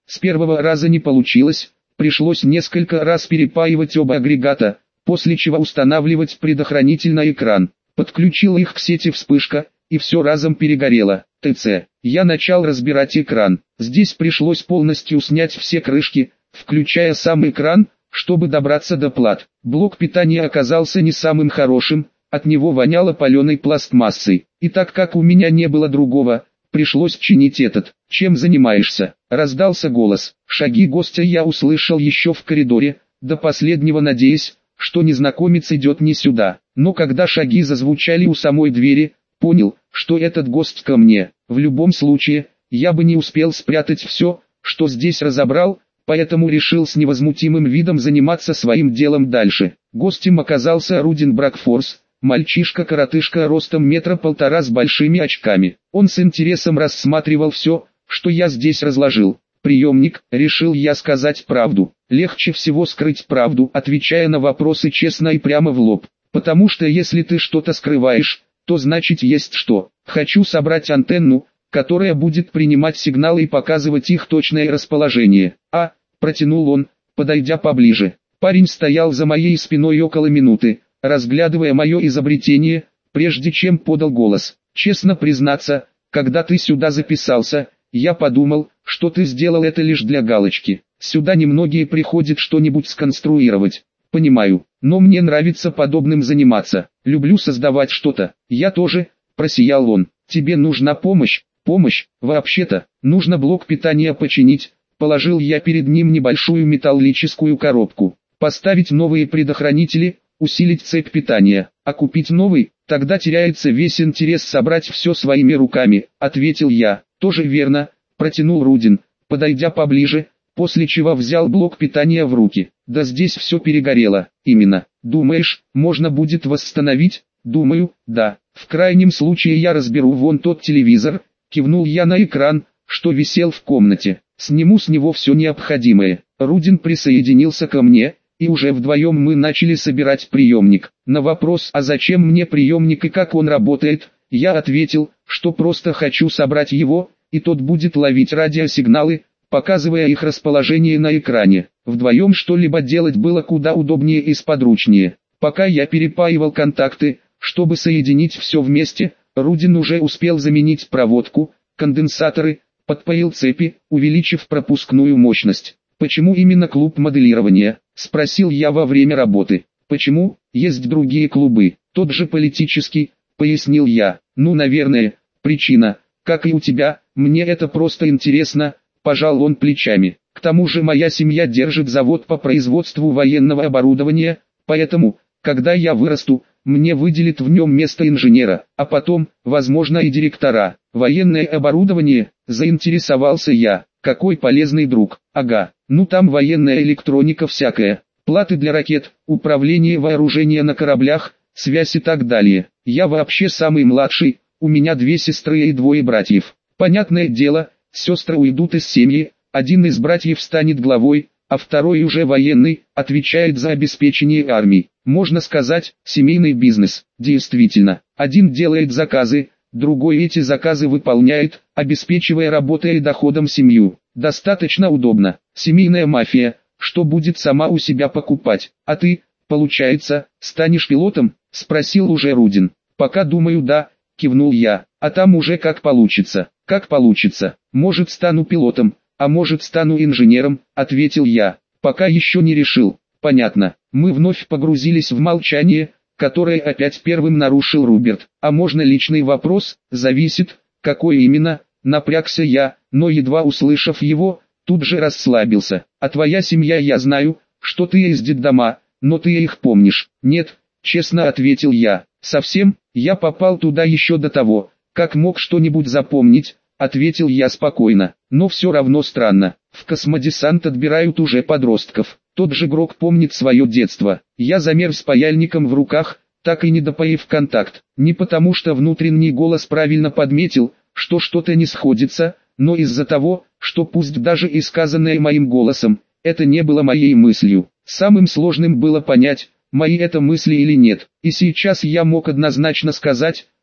С первого раза не получилось, пришлось несколько раз перепаивать оба агрегата, после чего устанавливать предохранитель на экран. Подключил их к сети вспышка, и все разом перегорело. ТЦ. Я начал разбирать экран. Здесь пришлось полностью снять все крышки, включая сам экран, чтобы добраться до плат. Блок питания оказался не самым хорошим, от него воняло паленой пластмассой. И так как у меня не было другого, пришлось чинить этот. «Чем занимаешься?» — раздался голос. Шаги гостя я услышал еще в коридоре, до последнего надеясь, что незнакомец идет не сюда. Но когда шаги зазвучали у самой двери, понял, что этот гость ко мне. В любом случае, я бы не успел спрятать все, что здесь разобрал, поэтому решил с невозмутимым видом заниматься своим делом дальше. Гостем оказался Рудин Бракфорс, мальчишка-коротышка ростом 1,5 метра с большими очками. Он с интересом рассматривал все, что я здесь разложил. «Приемник», — решил я сказать правду. Легче всего скрыть правду, отвечая на вопросы честно и прямо в лоб. Потому что если ты что-то скрываешь, то значит есть что. Хочу собрать антенну, которая будет принимать сигналы и показывать их точное расположение. Протянул он, подойдя поближе. Парень стоял за моей спиной около минуты, разглядывая мое изобретение, прежде чем подал голос. Честно признаться, когда ты сюда записался, я подумал, что ты сделал это лишь для галочки. Сюда немногие приходят что-нибудь сконструировать. Понимаю, но мне нравится подобным заниматься. Люблю создавать что-то. Я тоже, просиял он. Тебе нужна помощь? Помощь, вообще-то, нужно блок питания починить. Положил я перед ним небольшую металлическую коробку. Поставить новые предохранители, усилить цепь питания. А купить новый, тогда теряется весь интерес собрать все своими руками, ответил я. Тоже верно, протянул Рудин, подойдя поближе, после чего взял блок питания в руки. Да здесь все перегорело. Именно. Думаешь, можно будет восстановить? Думаю, да. В крайнем случае я разберу вон тот телевизор, кивнул я на экран, что висел в комнате. Сниму с него все необходимое. Рудин присоединился ко мне, и уже вдвоем мы начали собирать приемник. На вопрос, а зачем мне приемник и как он работает, я ответил, что просто хочу собрать его, и тот будет ловить радиосигналы, показывая их расположение на экране. Вдвоем что-либо делать было куда удобнее и сподручнее. Пока я перепаивал контакты, чтобы соединить все вместе, Рудин уже успел заменить проводку, конденсаторы, подпоил цепи, увеличив пропускную мощность. «Почему именно клуб моделирования?» – спросил я во время работы. «Почему? Есть другие клубы, тот же политический», – пояснил я. «Ну, наверное, причина, как и у тебя, мне это просто интересно», – пожал он плечами. «К тому же моя семья держит завод по производству военного оборудования, поэтому, когда я вырасту, мне выделят в нем место инженера, а потом, возможно, и директора. Военное оборудование», – заинтересовался я. «Какой полезный друг. Ага, ну там военная электроника всякая, платы для ракет, управление вооружения на кораблях, связь и так далее. Я вообще самый младший, у меня 2 сестры и 2 братьев. Понятное дело, сестры уйдут из семьи, один из братьев станет главой, а второй уже военный, отвечает за обеспечение армии. Можно сказать, семейный бизнес. Действительно, один делает заказы, другой эти заказы выполняет, обеспечивая работой и доходом семью. Достаточно удобно. Семейная мафия, что будет сама у себя покупать. А ты, получается, станешь пилотом? Спросил уже Рудин. Пока думаю, да, кивнул я. А там уже как получится. Как получится. Может стану пилотом, а может стану инженером, ответил я. Пока еще не решил. Понятно. Мы вновь погрузились в молчание, которое опять первым нарушил Руберт. А можно личный вопрос? Зависит, какой именно, напрягся я, но едва услышав его, тут же расслабился. А твоя семья, я знаю, что ты из детдома, но ты их помнишь? Нет, честно ответил я. Совсем, я попал туда еще до того, как мог что-нибудь запомнить, ответил я спокойно. Но все равно странно, в космодесант отбирают уже подростков. Тот же Грок помнит свое детство. Я замерз паяльником в руках, так и не допоив контакт. Не потому что внутренний голос правильно подметил, что что-то не сходится, но из-за того, что пусть даже и сказанное моим голосом, это не было моей мыслью. Самым сложным было понять, мои это мысли или нет. И сейчас я мог однозначно сказать,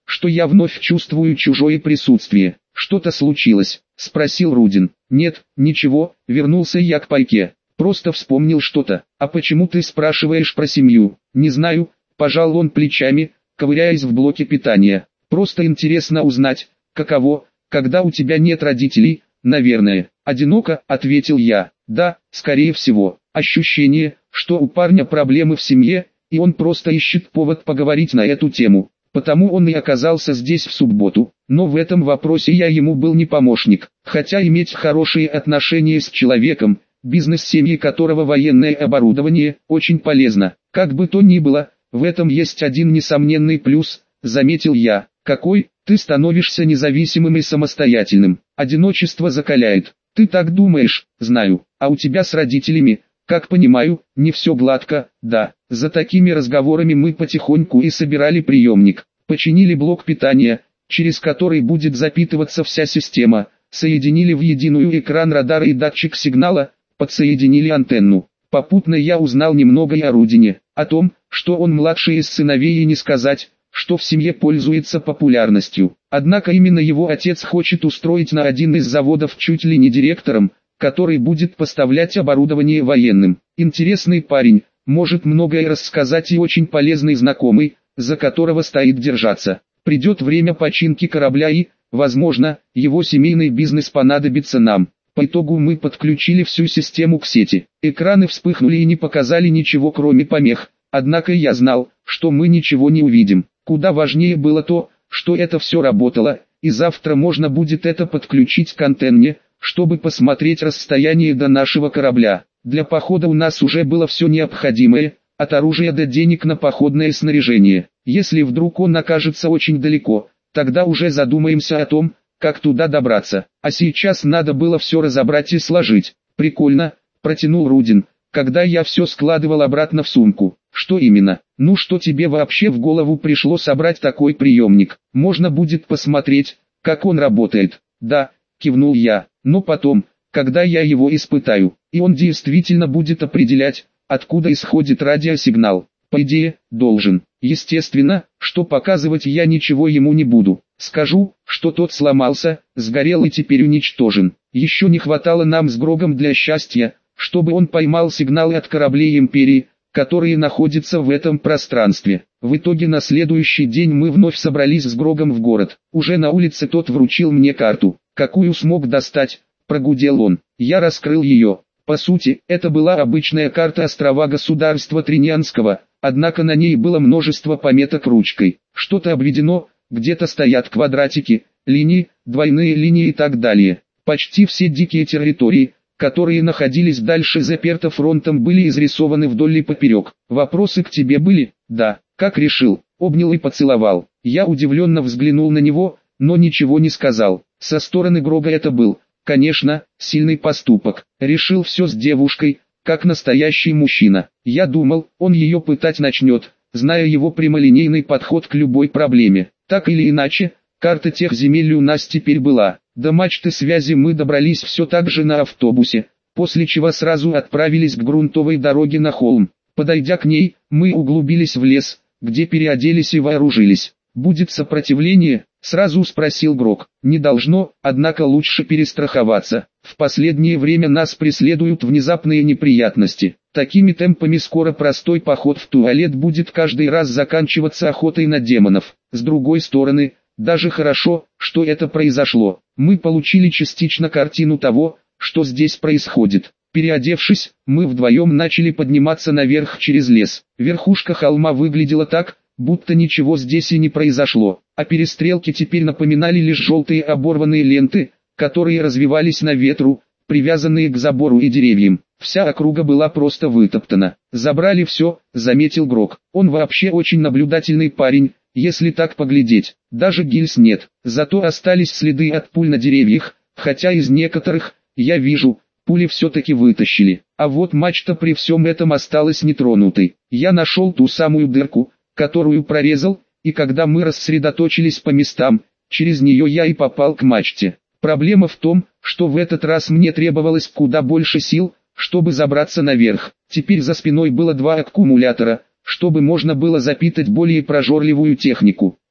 что я вновь чувствую чужое присутствие. «Что-то случилось?» – спросил Рудин. «Нет, ничего», – вернулся я к пайке. «Просто вспомнил что-то. А почему ты спрашиваешь про семью?» «Не знаю», – пожал он плечами, ковыряясь в блоке питания. «Просто интересно узнать, каково, когда у тебя нет родителей». «Наверное, одиноко», – ответил я. «Да, скорее всего. Ощущение, что у парня проблемы в семье, и он просто ищет повод поговорить на эту тему. Потому он и оказался здесь в субботу, но в этом вопросе я ему был не помощник. Хотя иметь хорошие отношения с человеком, бизнес семьи которого военное оборудование, очень полезно. Как бы то ни было, в этом есть один несомненный плюс, заметил я. Какой? Ты становишься независимым и самостоятельным. Одиночество закаляет. Ты так думаешь? Знаю. А у тебя с родителями, как понимаю, не все гладко. Да, за такими разговорами мы потихоньку и собирали приемник. Починили блок питания, через который будет запитываться вся система. Соединили в единую экран радара и датчик сигнала, подсоединили антенну. Попутно я узнал немного и о Рудине, о том, что он младший из сыновей, и не сказать, что в семье пользуется популярностью. Однако именно его отец хочет устроить на один из заводов чуть ли не директором, который будет поставлять оборудование военным. Интересный парень, может многое рассказать и очень полезный знакомый, за которого стоит держаться. Придет время починки корабля и, возможно, его семейный бизнес понадобится нам. По итогу мы подключили всю систему к сети. Экраны вспыхнули и не показали ничего кроме помех. Однако я знал, что мы ничего не увидим. Куда важнее было то, что это все работало, и завтра можно будет это подключить к антенне, чтобы посмотреть расстояние до нашего корабля. Для похода у нас уже было все необходимое, от оружия до денег на походное снаряжение. Если вдруг он окажется очень далеко, тогда уже задумаемся о том, как туда добраться. А сейчас надо было все разобрать и сложить. «Прикольно», – протянул Рудин, когда я все складывал обратно в сумку. «Что именно? Ну, что тебе вообще в голову пришло собрать такой приемник? Можно будет посмотреть, как он работает». «Да», – кивнул я, – «но потом, когда я его испытаю, и он действительно будет определять, откуда исходит радиосигнал. По идее, должен. Естественно, что показывать я ничего ему не буду. Скажу, что тот сломался, сгорел и теперь уничтожен. Еще не хватало нам с Грогом для счастья, чтобы он поймал сигналы от кораблей Империи, которые находятся в этом пространстве». В итоге на следующий день мы вновь собрались с Грогом в город. Уже на улице тот вручил мне карту. «Какую смог достать?» – прогудел он. Я раскрыл ее. По сути, это была обычная карта острова государства Тринианского, однако на ней было множество пометок ручкой. Что-то обведено, где-то стоят квадратики, линии, двойные линии и так далее. Почти все дикие территории, которые находились дальше Зеперта фронтом, были изрисованы вдоль и поперек. «Вопросы к тебе были?» «Да». «Как решил?» Обнял и поцеловал. Я удивленно взглянул на него, но ничего не сказал. Со стороны Грога это был, конечно, сильный поступок. Решил все с девушкой, как настоящий мужчина. Я думал, он ее пытать начнет, зная его прямолинейный подход к любой проблеме. Так или иначе, карта тех земель у нас теперь была. До мачты связи мы добрались все так же на автобусе, после чего сразу отправились к грунтовой дороге на холм. Подойдя к ней, мы углубились в лес, где переоделись и вооружились. «Будет сопротивление?» – сразу спросил Грог. «Не должно, однако лучше перестраховаться. В последнее время нас преследуют внезапные неприятности. Такими темпами скоро простой поход в туалет будет каждый раз заканчиваться охотой на демонов. С другой стороны, даже хорошо, что это произошло. Мы получили частично картину того, что здесь происходит». Переодевшись, мы вдвоем начали подниматься наверх через лес. Верхушка холма выглядела так, будто ничего здесь и не произошло, а перестрелки теперь напоминали лишь желтые оборванные ленты, которые развивались на ветру, привязанные к забору и деревьям. Вся округа была просто вытоптана. «Забрали все», — заметил Грог. «Он вообще очень наблюдательный парень, если так поглядеть. Даже гильз нет, зато остались следы от пуль на деревьях, хотя из некоторых, я вижу, пули все-таки вытащили. А вот мачта при всем этом осталась нетронутой. Я нашел ту самую дырку, которую прорезал, и когда мы рассредоточились по местам, через нее я и попал к мачте. Проблема в том, что в этот раз мне требовалось куда больше сил, чтобы забраться наверх. Теперь за спиной было 2 аккумулятора, чтобы можно было запитать более прожорливую технику.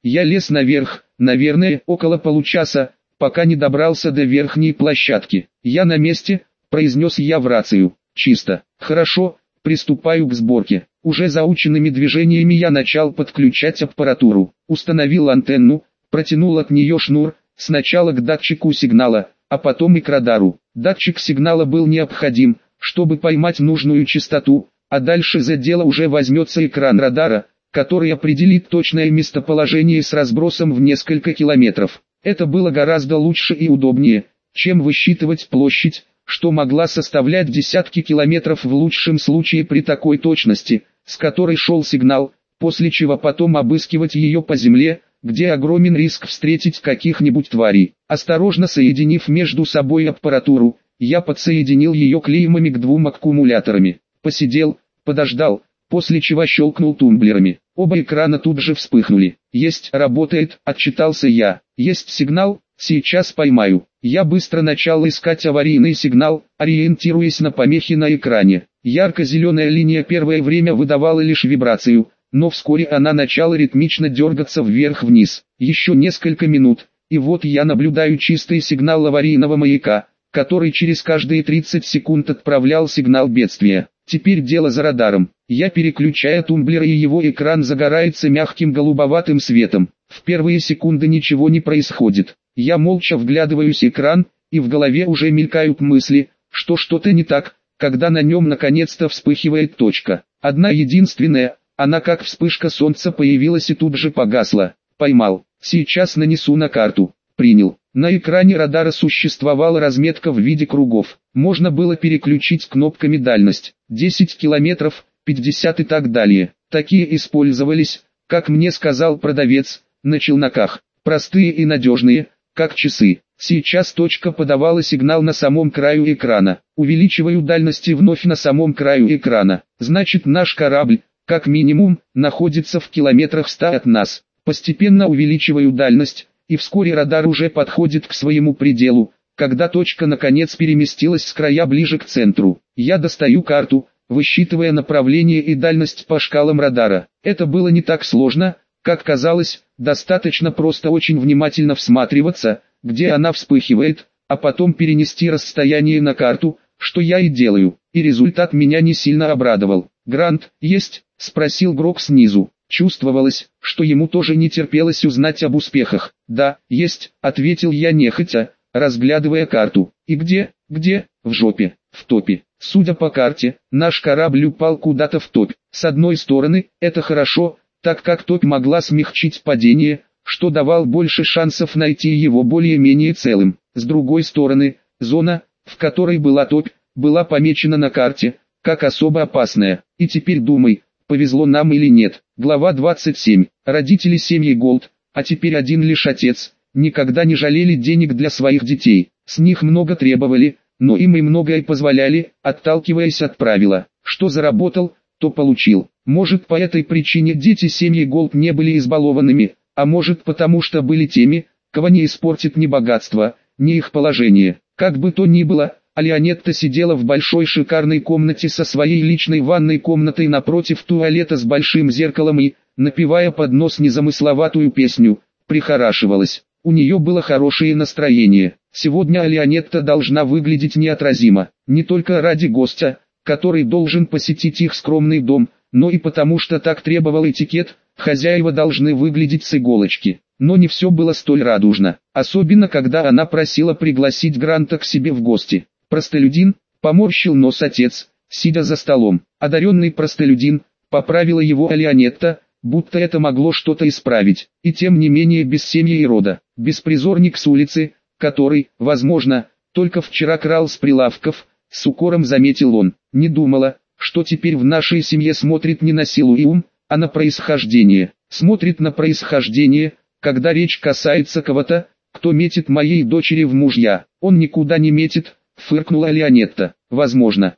Я лез наверх, наверное, около получаса, пока не добрался до верхней площадки. «Я на месте», — произнес я в рацию. «Чисто. Хорошо, приступаю к сборке». Уже заученными движениями я начал подключать аппаратуру. Установил антенну, протянул от нее шнур, сначала к датчику сигнала, а потом и к радару. Датчик сигнала был необходим, чтобы поймать нужную частоту, а дальше за дело уже возьмется экран радара, который определит точное местоположение с разбросом в несколько километров. Это было гораздо лучше и удобнее, чем высчитывать площадь, что могла составлять десятки километров в лучшем случае при такой точности, с которой шел сигнал, после чего потом обыскивать ее по земле, где огромен риск встретить каких-нибудь тварей. Осторожно соединив между собой аппаратуру, я подсоединил ее клеймами к двум аккумуляторами. Посидел, подождал, после чего щелкнул тумблерами. Оба экрана тут же вспыхнули. «Есть, работает», — отчитался я. «Есть сигнал, сейчас поймаю». Я быстро начал искать аварийный сигнал, ориентируясь на помехи на экране. Ярко-зеленая линия первое время выдавала лишь вибрацию, но вскоре она начала ритмично дергаться вверх-вниз. Еще несколько минут, и вот я наблюдаю чистый сигнал аварийного маяка, который через каждые 30 секунд отправлял сигнал бедствия. Теперь дело за радаром. Я переключаю тумблер, и его экран загорается мягким голубоватым светом. В первые секунды ничего не происходит. Я молча вглядываюсь в экран, и в голове уже мелькают мысли, что что-то не так, когда на нем наконец-то вспыхивает точка. Одна единственная, она как вспышка солнца появилась и тут же погасла. Поймал. Сейчас нанесу на карту. Принял. На экране радара существовала разметка в виде кругов. Можно было переключить кнопками дальность. 10 километров, 50 и так далее. Такие использовались, как мне сказал продавец, на челноках. Простые и надежные, как часы. Сейчас точка подавала сигнал на самом краю экрана. Увеличиваю дальность и вновь на самом краю экрана. Значит, наш корабль, как минимум, находится в километрах 100 от нас. Постепенно увеличиваю дальность, и вскоре радар уже подходит к своему пределу, когда точка наконец переместилась с края ближе к центру. Я достаю карту, высчитывая направление и дальность по шкалам радара. Это было не так сложно, как казалось, достаточно просто очень внимательно всматриваться, где она вспыхивает, а потом перенести расстояние на карту, что я и делаю, и результат меня не сильно обрадовал. «Грант, есть?» — спросил Грок снизу. Чувствовалось, что ему тоже не терпелось узнать об успехах. «Да, есть», — ответил я нехотя, разглядывая карту. «И где?» «В жопе, в топе». Судя по карте, наш корабль упал куда-то в топь. С одной стороны, это хорошо, так как топь могла смягчить падение, что давал больше шансов найти его более-менее целым. С другой стороны, зона, в которой была топь, была помечена на карте, как особо опасная. И теперь думай, повезло нам или нет. Глава 27. Родители семьи Голд, а теперь один лишь отец, никогда не жалели денег для своих детей. С них много требовали, но им и многое позволяли, отталкиваясь от правила. Что заработал, то получил. Может, по этой причине дети семьи Голд не были избалованными, а может потому что были теми, кого не испортит ни богатство, ни их положение. Как бы то ни было, Леонетта сидела в большой шикарной комнате со своей личной ванной комнатой напротив туалета с большим зеркалом и, напевая под нос незамысловатую песню, прихорашивалась. У нее было хорошее настроение. Сегодня Леонетта должна выглядеть неотразимо, не только ради гостя, который должен посетить их скромный дом, но и потому что так требовал этикет, хозяева должны выглядеть с иголочки. Но не все было столь радужно, особенно когда она просила пригласить Гранта к себе в гости. «Простолюдин», — поморщил нос отец, сидя за столом. «Одаренный простолюдин», — поправила его Леонетта, будто это могло что-то исправить. И тем не менее без семьи и рода. Беспризорник с улицы, который, возможно, только вчера крал с прилавков, с укором заметил он. Не думала, что теперь в нашей семье смотрит не на силу и ум, а на происхождение. Смотрит на происхождение, когда речь касается кого-то, кто метит моей дочери в мужья. Он никуда не метит, фыркнула Леонетта. Возможно,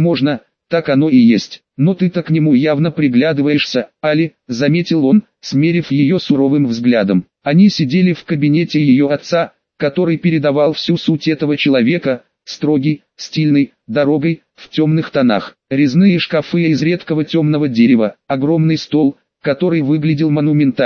так оно и есть. Но ты-то к нему явно приглядываешься, Али, заметил он, смерив ее суровым взглядом. Они сидели в кабинете ее отца, который передавал всю суть этого человека, строгий, стильный, дорогой, в темных тонах. Резные шкафы из редкого темного дерева, огромный стол, который выглядел монументальным.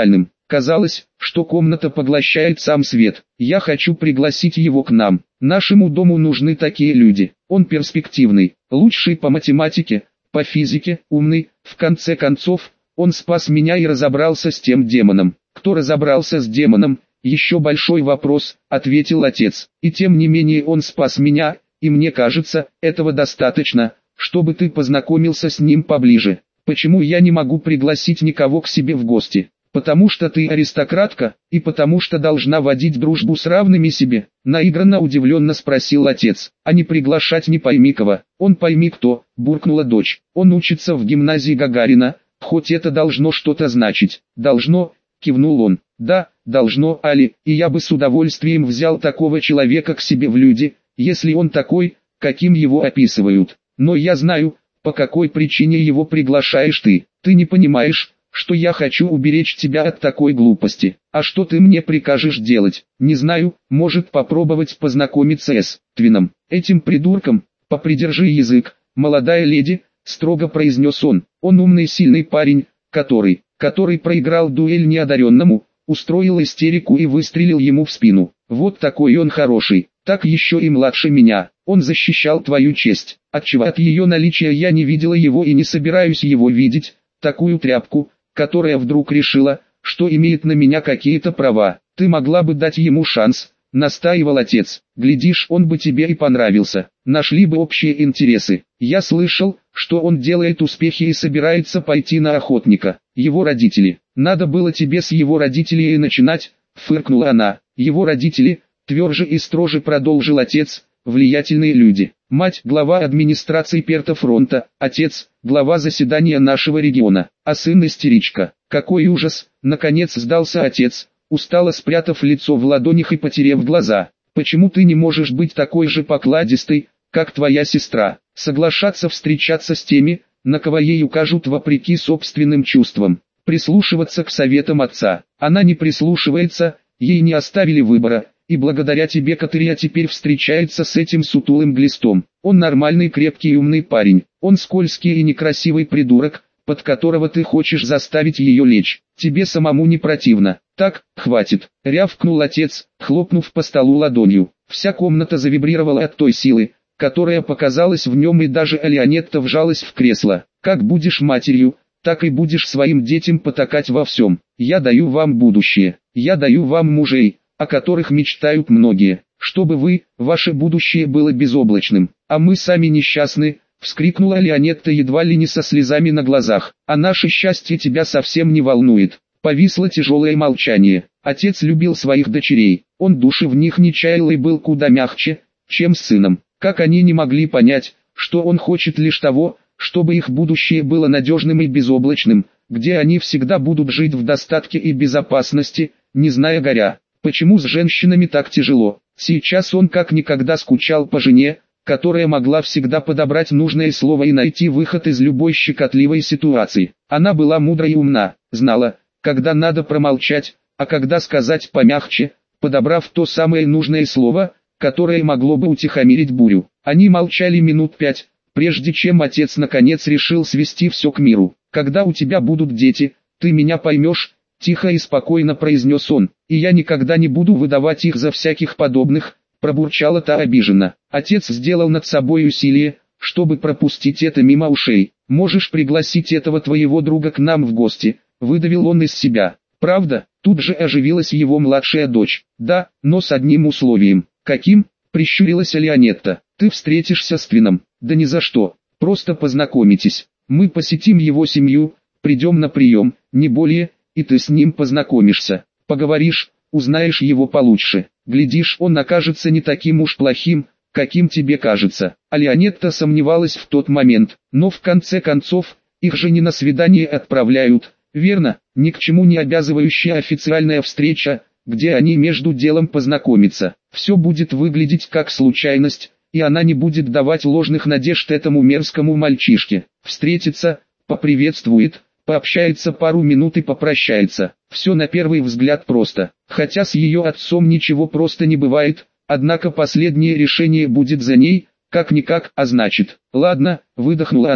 Казалось, что комната поглощает сам свет. Я хочу пригласить его к нам. Нашему дому нужны такие люди. Он перспективный, лучший по математике, по физике, умный. В конце концов, он спас меня и разобрался с тем демоном. Кто разобрался с демоном? Еще большой вопрос, ответил отец. И тем не менее он спас меня, и мне кажется, этого достаточно, чтобы ты познакомился с ним поближе. Почему я не могу пригласить никого к себе в гости? Потому что ты аристократка, и потому что должна водить дружбу с равными себе, наигранно удивленно спросил отец. А не приглашать не пойми кого. Он пойми кто, буркнула дочь. Он учится в гимназии Гагарина, хоть это должно что-то значить. Должно, кивнул он. Да, должно, Али, и я бы с удовольствием взял такого человека к себе в люди, если он такой, каким его описывают. Но я знаю, по какой причине его приглашаешь ты. Ты не понимаешь, что я хочу уберечь тебя от такой глупости. А что ты мне прикажешь делать? Не знаю, может попробовать познакомиться с Твином. Этим придурком, попридержи язык, молодая леди, строго произнес он. Он умный сильный парень, который проиграл дуэль неодаренному, устроил истерику и выстрелил ему в спину. Вот такой он хороший, так еще и младше меня. Он защищал твою честь. Отчего от ее наличия я не видела его и не собираюсь его видеть, такую тряпку, которая вдруг решила, что имеет на меня какие-то права. Ты могла бы дать ему шанс, настаивал отец. Глядишь, он бы тебе и понравился. Нашли бы общие интересы. Я слышал, что он делает успехи и собирается пойти на охотника. Его родители. Надо было тебе с его родителей и начинать, фыркнула она. Его родители, тверже и строже продолжил отец, влиятельные люди. Мать – глава администрации Пертофронта, отец – глава заседания нашего региона, а сын – истеричка. Какой ужас! Наконец сдался отец, устало спрятав лицо в ладонях и потеряв глаза. Почему ты не можешь быть такой же покладистой, как твоя сестра? Соглашаться встречаться с теми, на кого ей укажут вопреки собственным чувствам. Прислушиваться к советам отца. Она не прислушивается, ей не оставили выбора. И благодаря тебе Катерия теперь встречается с этим сутулым глистом. Он нормальный, крепкий и умный парень. Он скользкий и некрасивый придурок, под которого ты хочешь заставить ее лечь. Тебе самому не противно. Так, хватит. Рявкнул отец, хлопнув по столу ладонью. Вся комната завибрировала от той силы, которая показалась в нем, и даже Алионетта вжалась в кресло. Как будешь матерью, так и будешь своим детям потакать во всем. Я даю вам будущее. Я даю вам мужей, о которых мечтают многие, чтобы вы, ваше будущее было безоблачным, а мы сами несчастны, вскрикнула Леонетта едва ли не со слезами на глазах. А наше счастье тебя совсем не волнует. Повисло тяжелое молчание. Отец любил своих дочерей, он души в них не чаял и был куда мягче, чем с сыном. Как они не могли понять, что он хочет лишь того, чтобы их будущее было надежным и безоблачным, где они всегда будут жить в достатке и безопасности, не зная горя. Почему с женщинами так тяжело? Сейчас он как никогда скучал по жене, которая могла всегда подобрать нужное слово и найти выход из любой щекотливой ситуации. Она была мудра и умна, знала, когда надо промолчать, а когда сказать помягче, подобрав то самое нужное слово, которое могло бы утихомирить бурю. Они молчали минут 5, прежде чем отец наконец решил свести все к миру. «Когда у тебя будут дети, ты меня поймешь», — тихо и спокойно произнес он, — «и я никогда не буду выдавать их за всяких подобных», — пробурчала та обиженно. Отец сделал над собой усилие, чтобы пропустить это мимо ушей. «Можешь пригласить этого твоего друга к нам в гости», — выдавил он из себя. «Правда?» — тут же оживилась его младшая дочь. «Да, но с одним условием». «Каким?» — прищурилась Леонетта. «Ты встретишься с Твином». «Да ни за что, просто познакомитесь. Мы посетим его семью, придем на прием, не более, и ты с ним познакомишься, поговоришь, узнаешь его получше. Глядишь, он окажется не таким уж плохим, каким тебе кажется». А Леонетта сомневалась в тот момент, но в конце концов, их же не на свидание отправляют, верно? Ни к чему не обязывающая официальная встреча, где они между делом познакомятся. Все будет выглядеть как случайность, и она не будет давать ложных надежд этому мерзкому мальчишке. Встретится, поприветствует, пообщается пару минут и попрощается. Все на первый взгляд просто. Хотя с ее отцом ничего просто не бывает, однако последнее решение будет за ней, как-никак, а значит. «Ладно», — выдохнула она,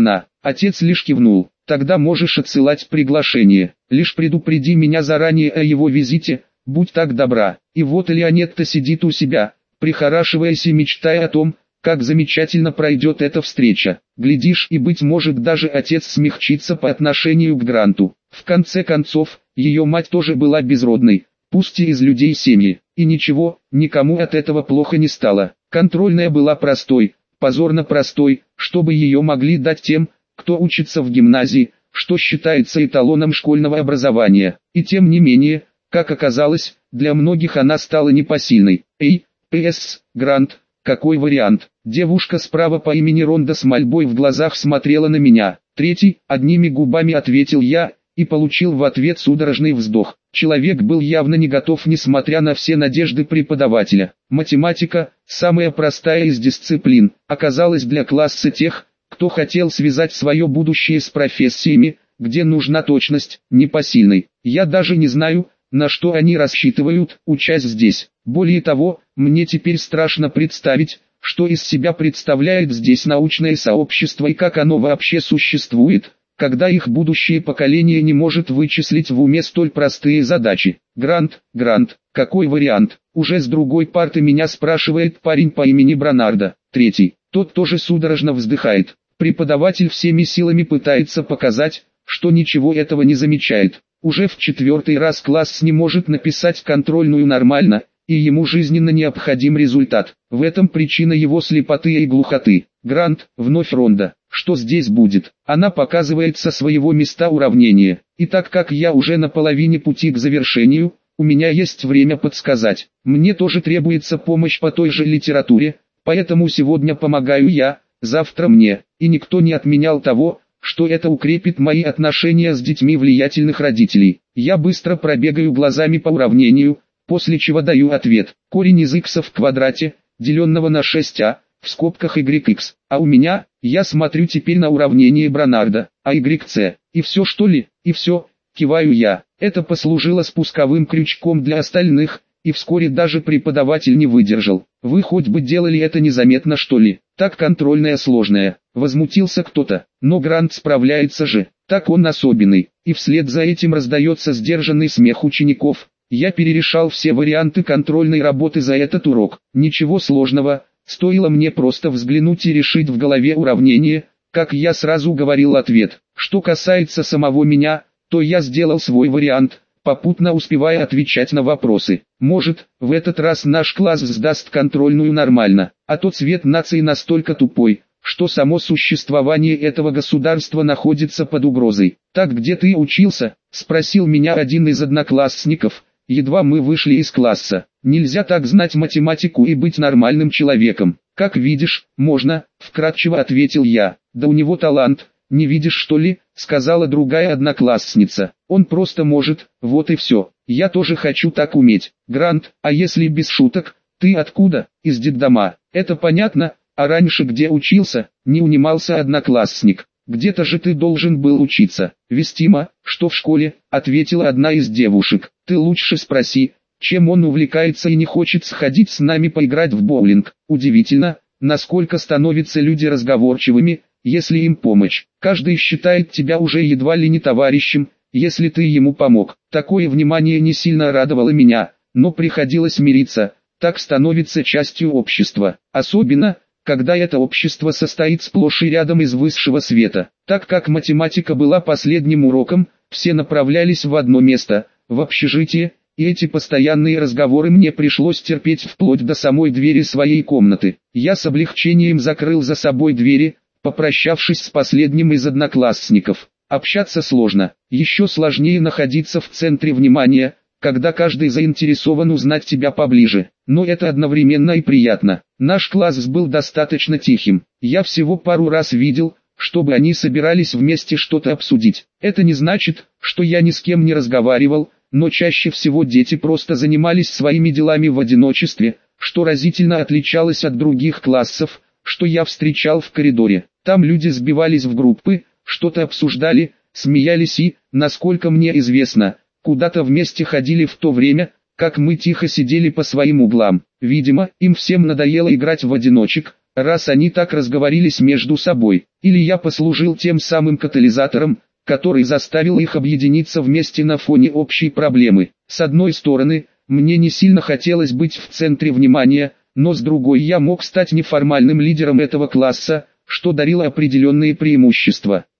Отец лишь кивнул. Тогда можешь отсылать приглашение. Лишь предупреди меня заранее о его визите, будь так добра. И вот Леонетта сидит у себя, прихорашиваясь и мечтая о том, как замечательно пройдет эта встреча. Глядишь, и быть может даже отец смягчится по отношению к Гранту. В конце концов, ее мать тоже была безродной, пусть и из людей семьи. И ничего, никому от этого плохо не стало. Контрольная была простой, позорно простой, чтобы ее могли дать тем, кто учится в гимназии, что считается эталоном школьного образования. И тем не менее, как оказалось, для многих она стала непосильной. Эй, П.С. Грант, какой вариант? Девушка справа по имени Ронда с мольбой в глазах смотрела на меня. Третий, одними губами ответил я, и получил в ответ судорожный вздох. Человек был явно не готов, несмотря на все надежды преподавателя. Математика, самая простая из дисциплин, оказалась для класса тех, кто хотел связать свое будущее с профессиями, где нужна точность, непосильной. Я даже не знаю, на что они рассчитывают, учась здесь. Более того, мне теперь страшно представить, что из себя представляет здесь научное сообщество и как оно вообще существует, когда их будущее поколение не может вычислить в уме столь простые задачи. Грант, какой вариант? Уже с другой парты меня спрашивает парень по имени Бранардо. Третий, тот тоже судорожно вздыхает. Преподаватель всеми силами пытается показать, что ничего этого не замечает. Уже в 4-й раз класс не может написать контрольную нормально, и ему жизненно необходим результат. В этом причина его слепоты и глухоты. Грант, вновь Ронда. Что здесь будет? Она показывает со своего места уравнения. И так как я уже на половине пути к завершению, у меня есть время подсказать. Мне тоже требуется помощь по той же литературе, поэтому сегодня помогаю я, завтра мне. И никто не отменял того, что это укрепит мои отношения с детьми влиятельных родителей. Я быстро пробегаю глазами по уравнению, после чего даю ответ. Корень из х в квадрате, деленного на 6а, в скобках yx. А у меня, я смотрю теперь на уравнение Бранарда, а yc. И все что ли? И все, киваю я. Это послужило спусковым крючком для остальных, и вскоре даже преподаватель не выдержал. Вы хоть бы делали это незаметно что ли? Так контрольная сложная. Возмутился кто-то. Но Грант справляется же. Так он особенный. И вслед за этим раздается сдержанный смех учеников. Я перерешал все варианты контрольной работы за этот урок. Ничего сложного. Стоило мне просто взглянуть и решить в голове уравнение, как я сразу говорил ответ. Что касается самого меня, то я сделал свой вариант, попутно успевая отвечать на вопросы. Может, в этот раз наш класс сдаст контрольную нормально, а то цвет нации настолько тупой, что само существование этого государства находится под угрозой. «Так где ты учился?» – спросил меня один из одноклассников, едва мы вышли из класса. «Нельзя так знать математику и быть нормальным человеком». «Как видишь, можно», – вкратчиво ответил я. «Да у него талант, не видишь что ли?» – сказала другая одноклассница. «Он просто может, вот и все. Я тоже хочу так уметь». «Грант, а если без шуток, ты откуда?» «Из детдома». «Это понятно, а раньше где учился?» – не унимался одноклассник. «Где-то же ты должен был учиться». «Вестимо, что в школе», – ответила одна из девушек. «Ты лучше спроси, чем он увлекается и не хочет сходить с нами поиграть в боулинг». Удивительно, насколько становятся люди разговорчивыми, если им помочь. Каждый считает тебя уже едва ли не товарищем, если ты ему помог. Такое внимание не сильно радовало меня, но приходилось мириться, так становится частью общества. Особенно, когда это общество состоит сплошь и рядом из высшего света. Так как математика была последним уроком, все направлялись в одно место, в общежитие, и эти постоянные разговоры мне пришлось терпеть вплоть до самой двери своей комнаты. Я с облегчением закрыл за собой двери, попрощавшись с последним из одноклассников. Общаться сложно, еще сложнее находиться в центре внимания, когда каждый заинтересован узнать тебя поближе. Но это одновременно и приятно. Наш класс был достаточно тихим. Я всего пару раз видел, чтобы они собирались вместе что-то обсудить. Это не значит, что я ни с кем не разговаривал, но чаще всего дети просто занимались своими делами в одиночестве, что разительно отличалось от других классов, что я встречал в коридоре. Там люди сбивались в группы, что-то обсуждали, смеялись и, насколько мне известно, куда-то вместе ходили в то время, как мы тихо сидели по своим углам. Видимо, им всем надоело играть в одиночек, раз они так разговорились между собой, или я послужил тем самым катализатором, который заставил их объединиться вместе на фоне общей проблемы. С одной стороны, мне не сильно хотелось быть в центре внимания, но с другой я мог стать неформальным лидером этого класса, что дарило определенные преимущества.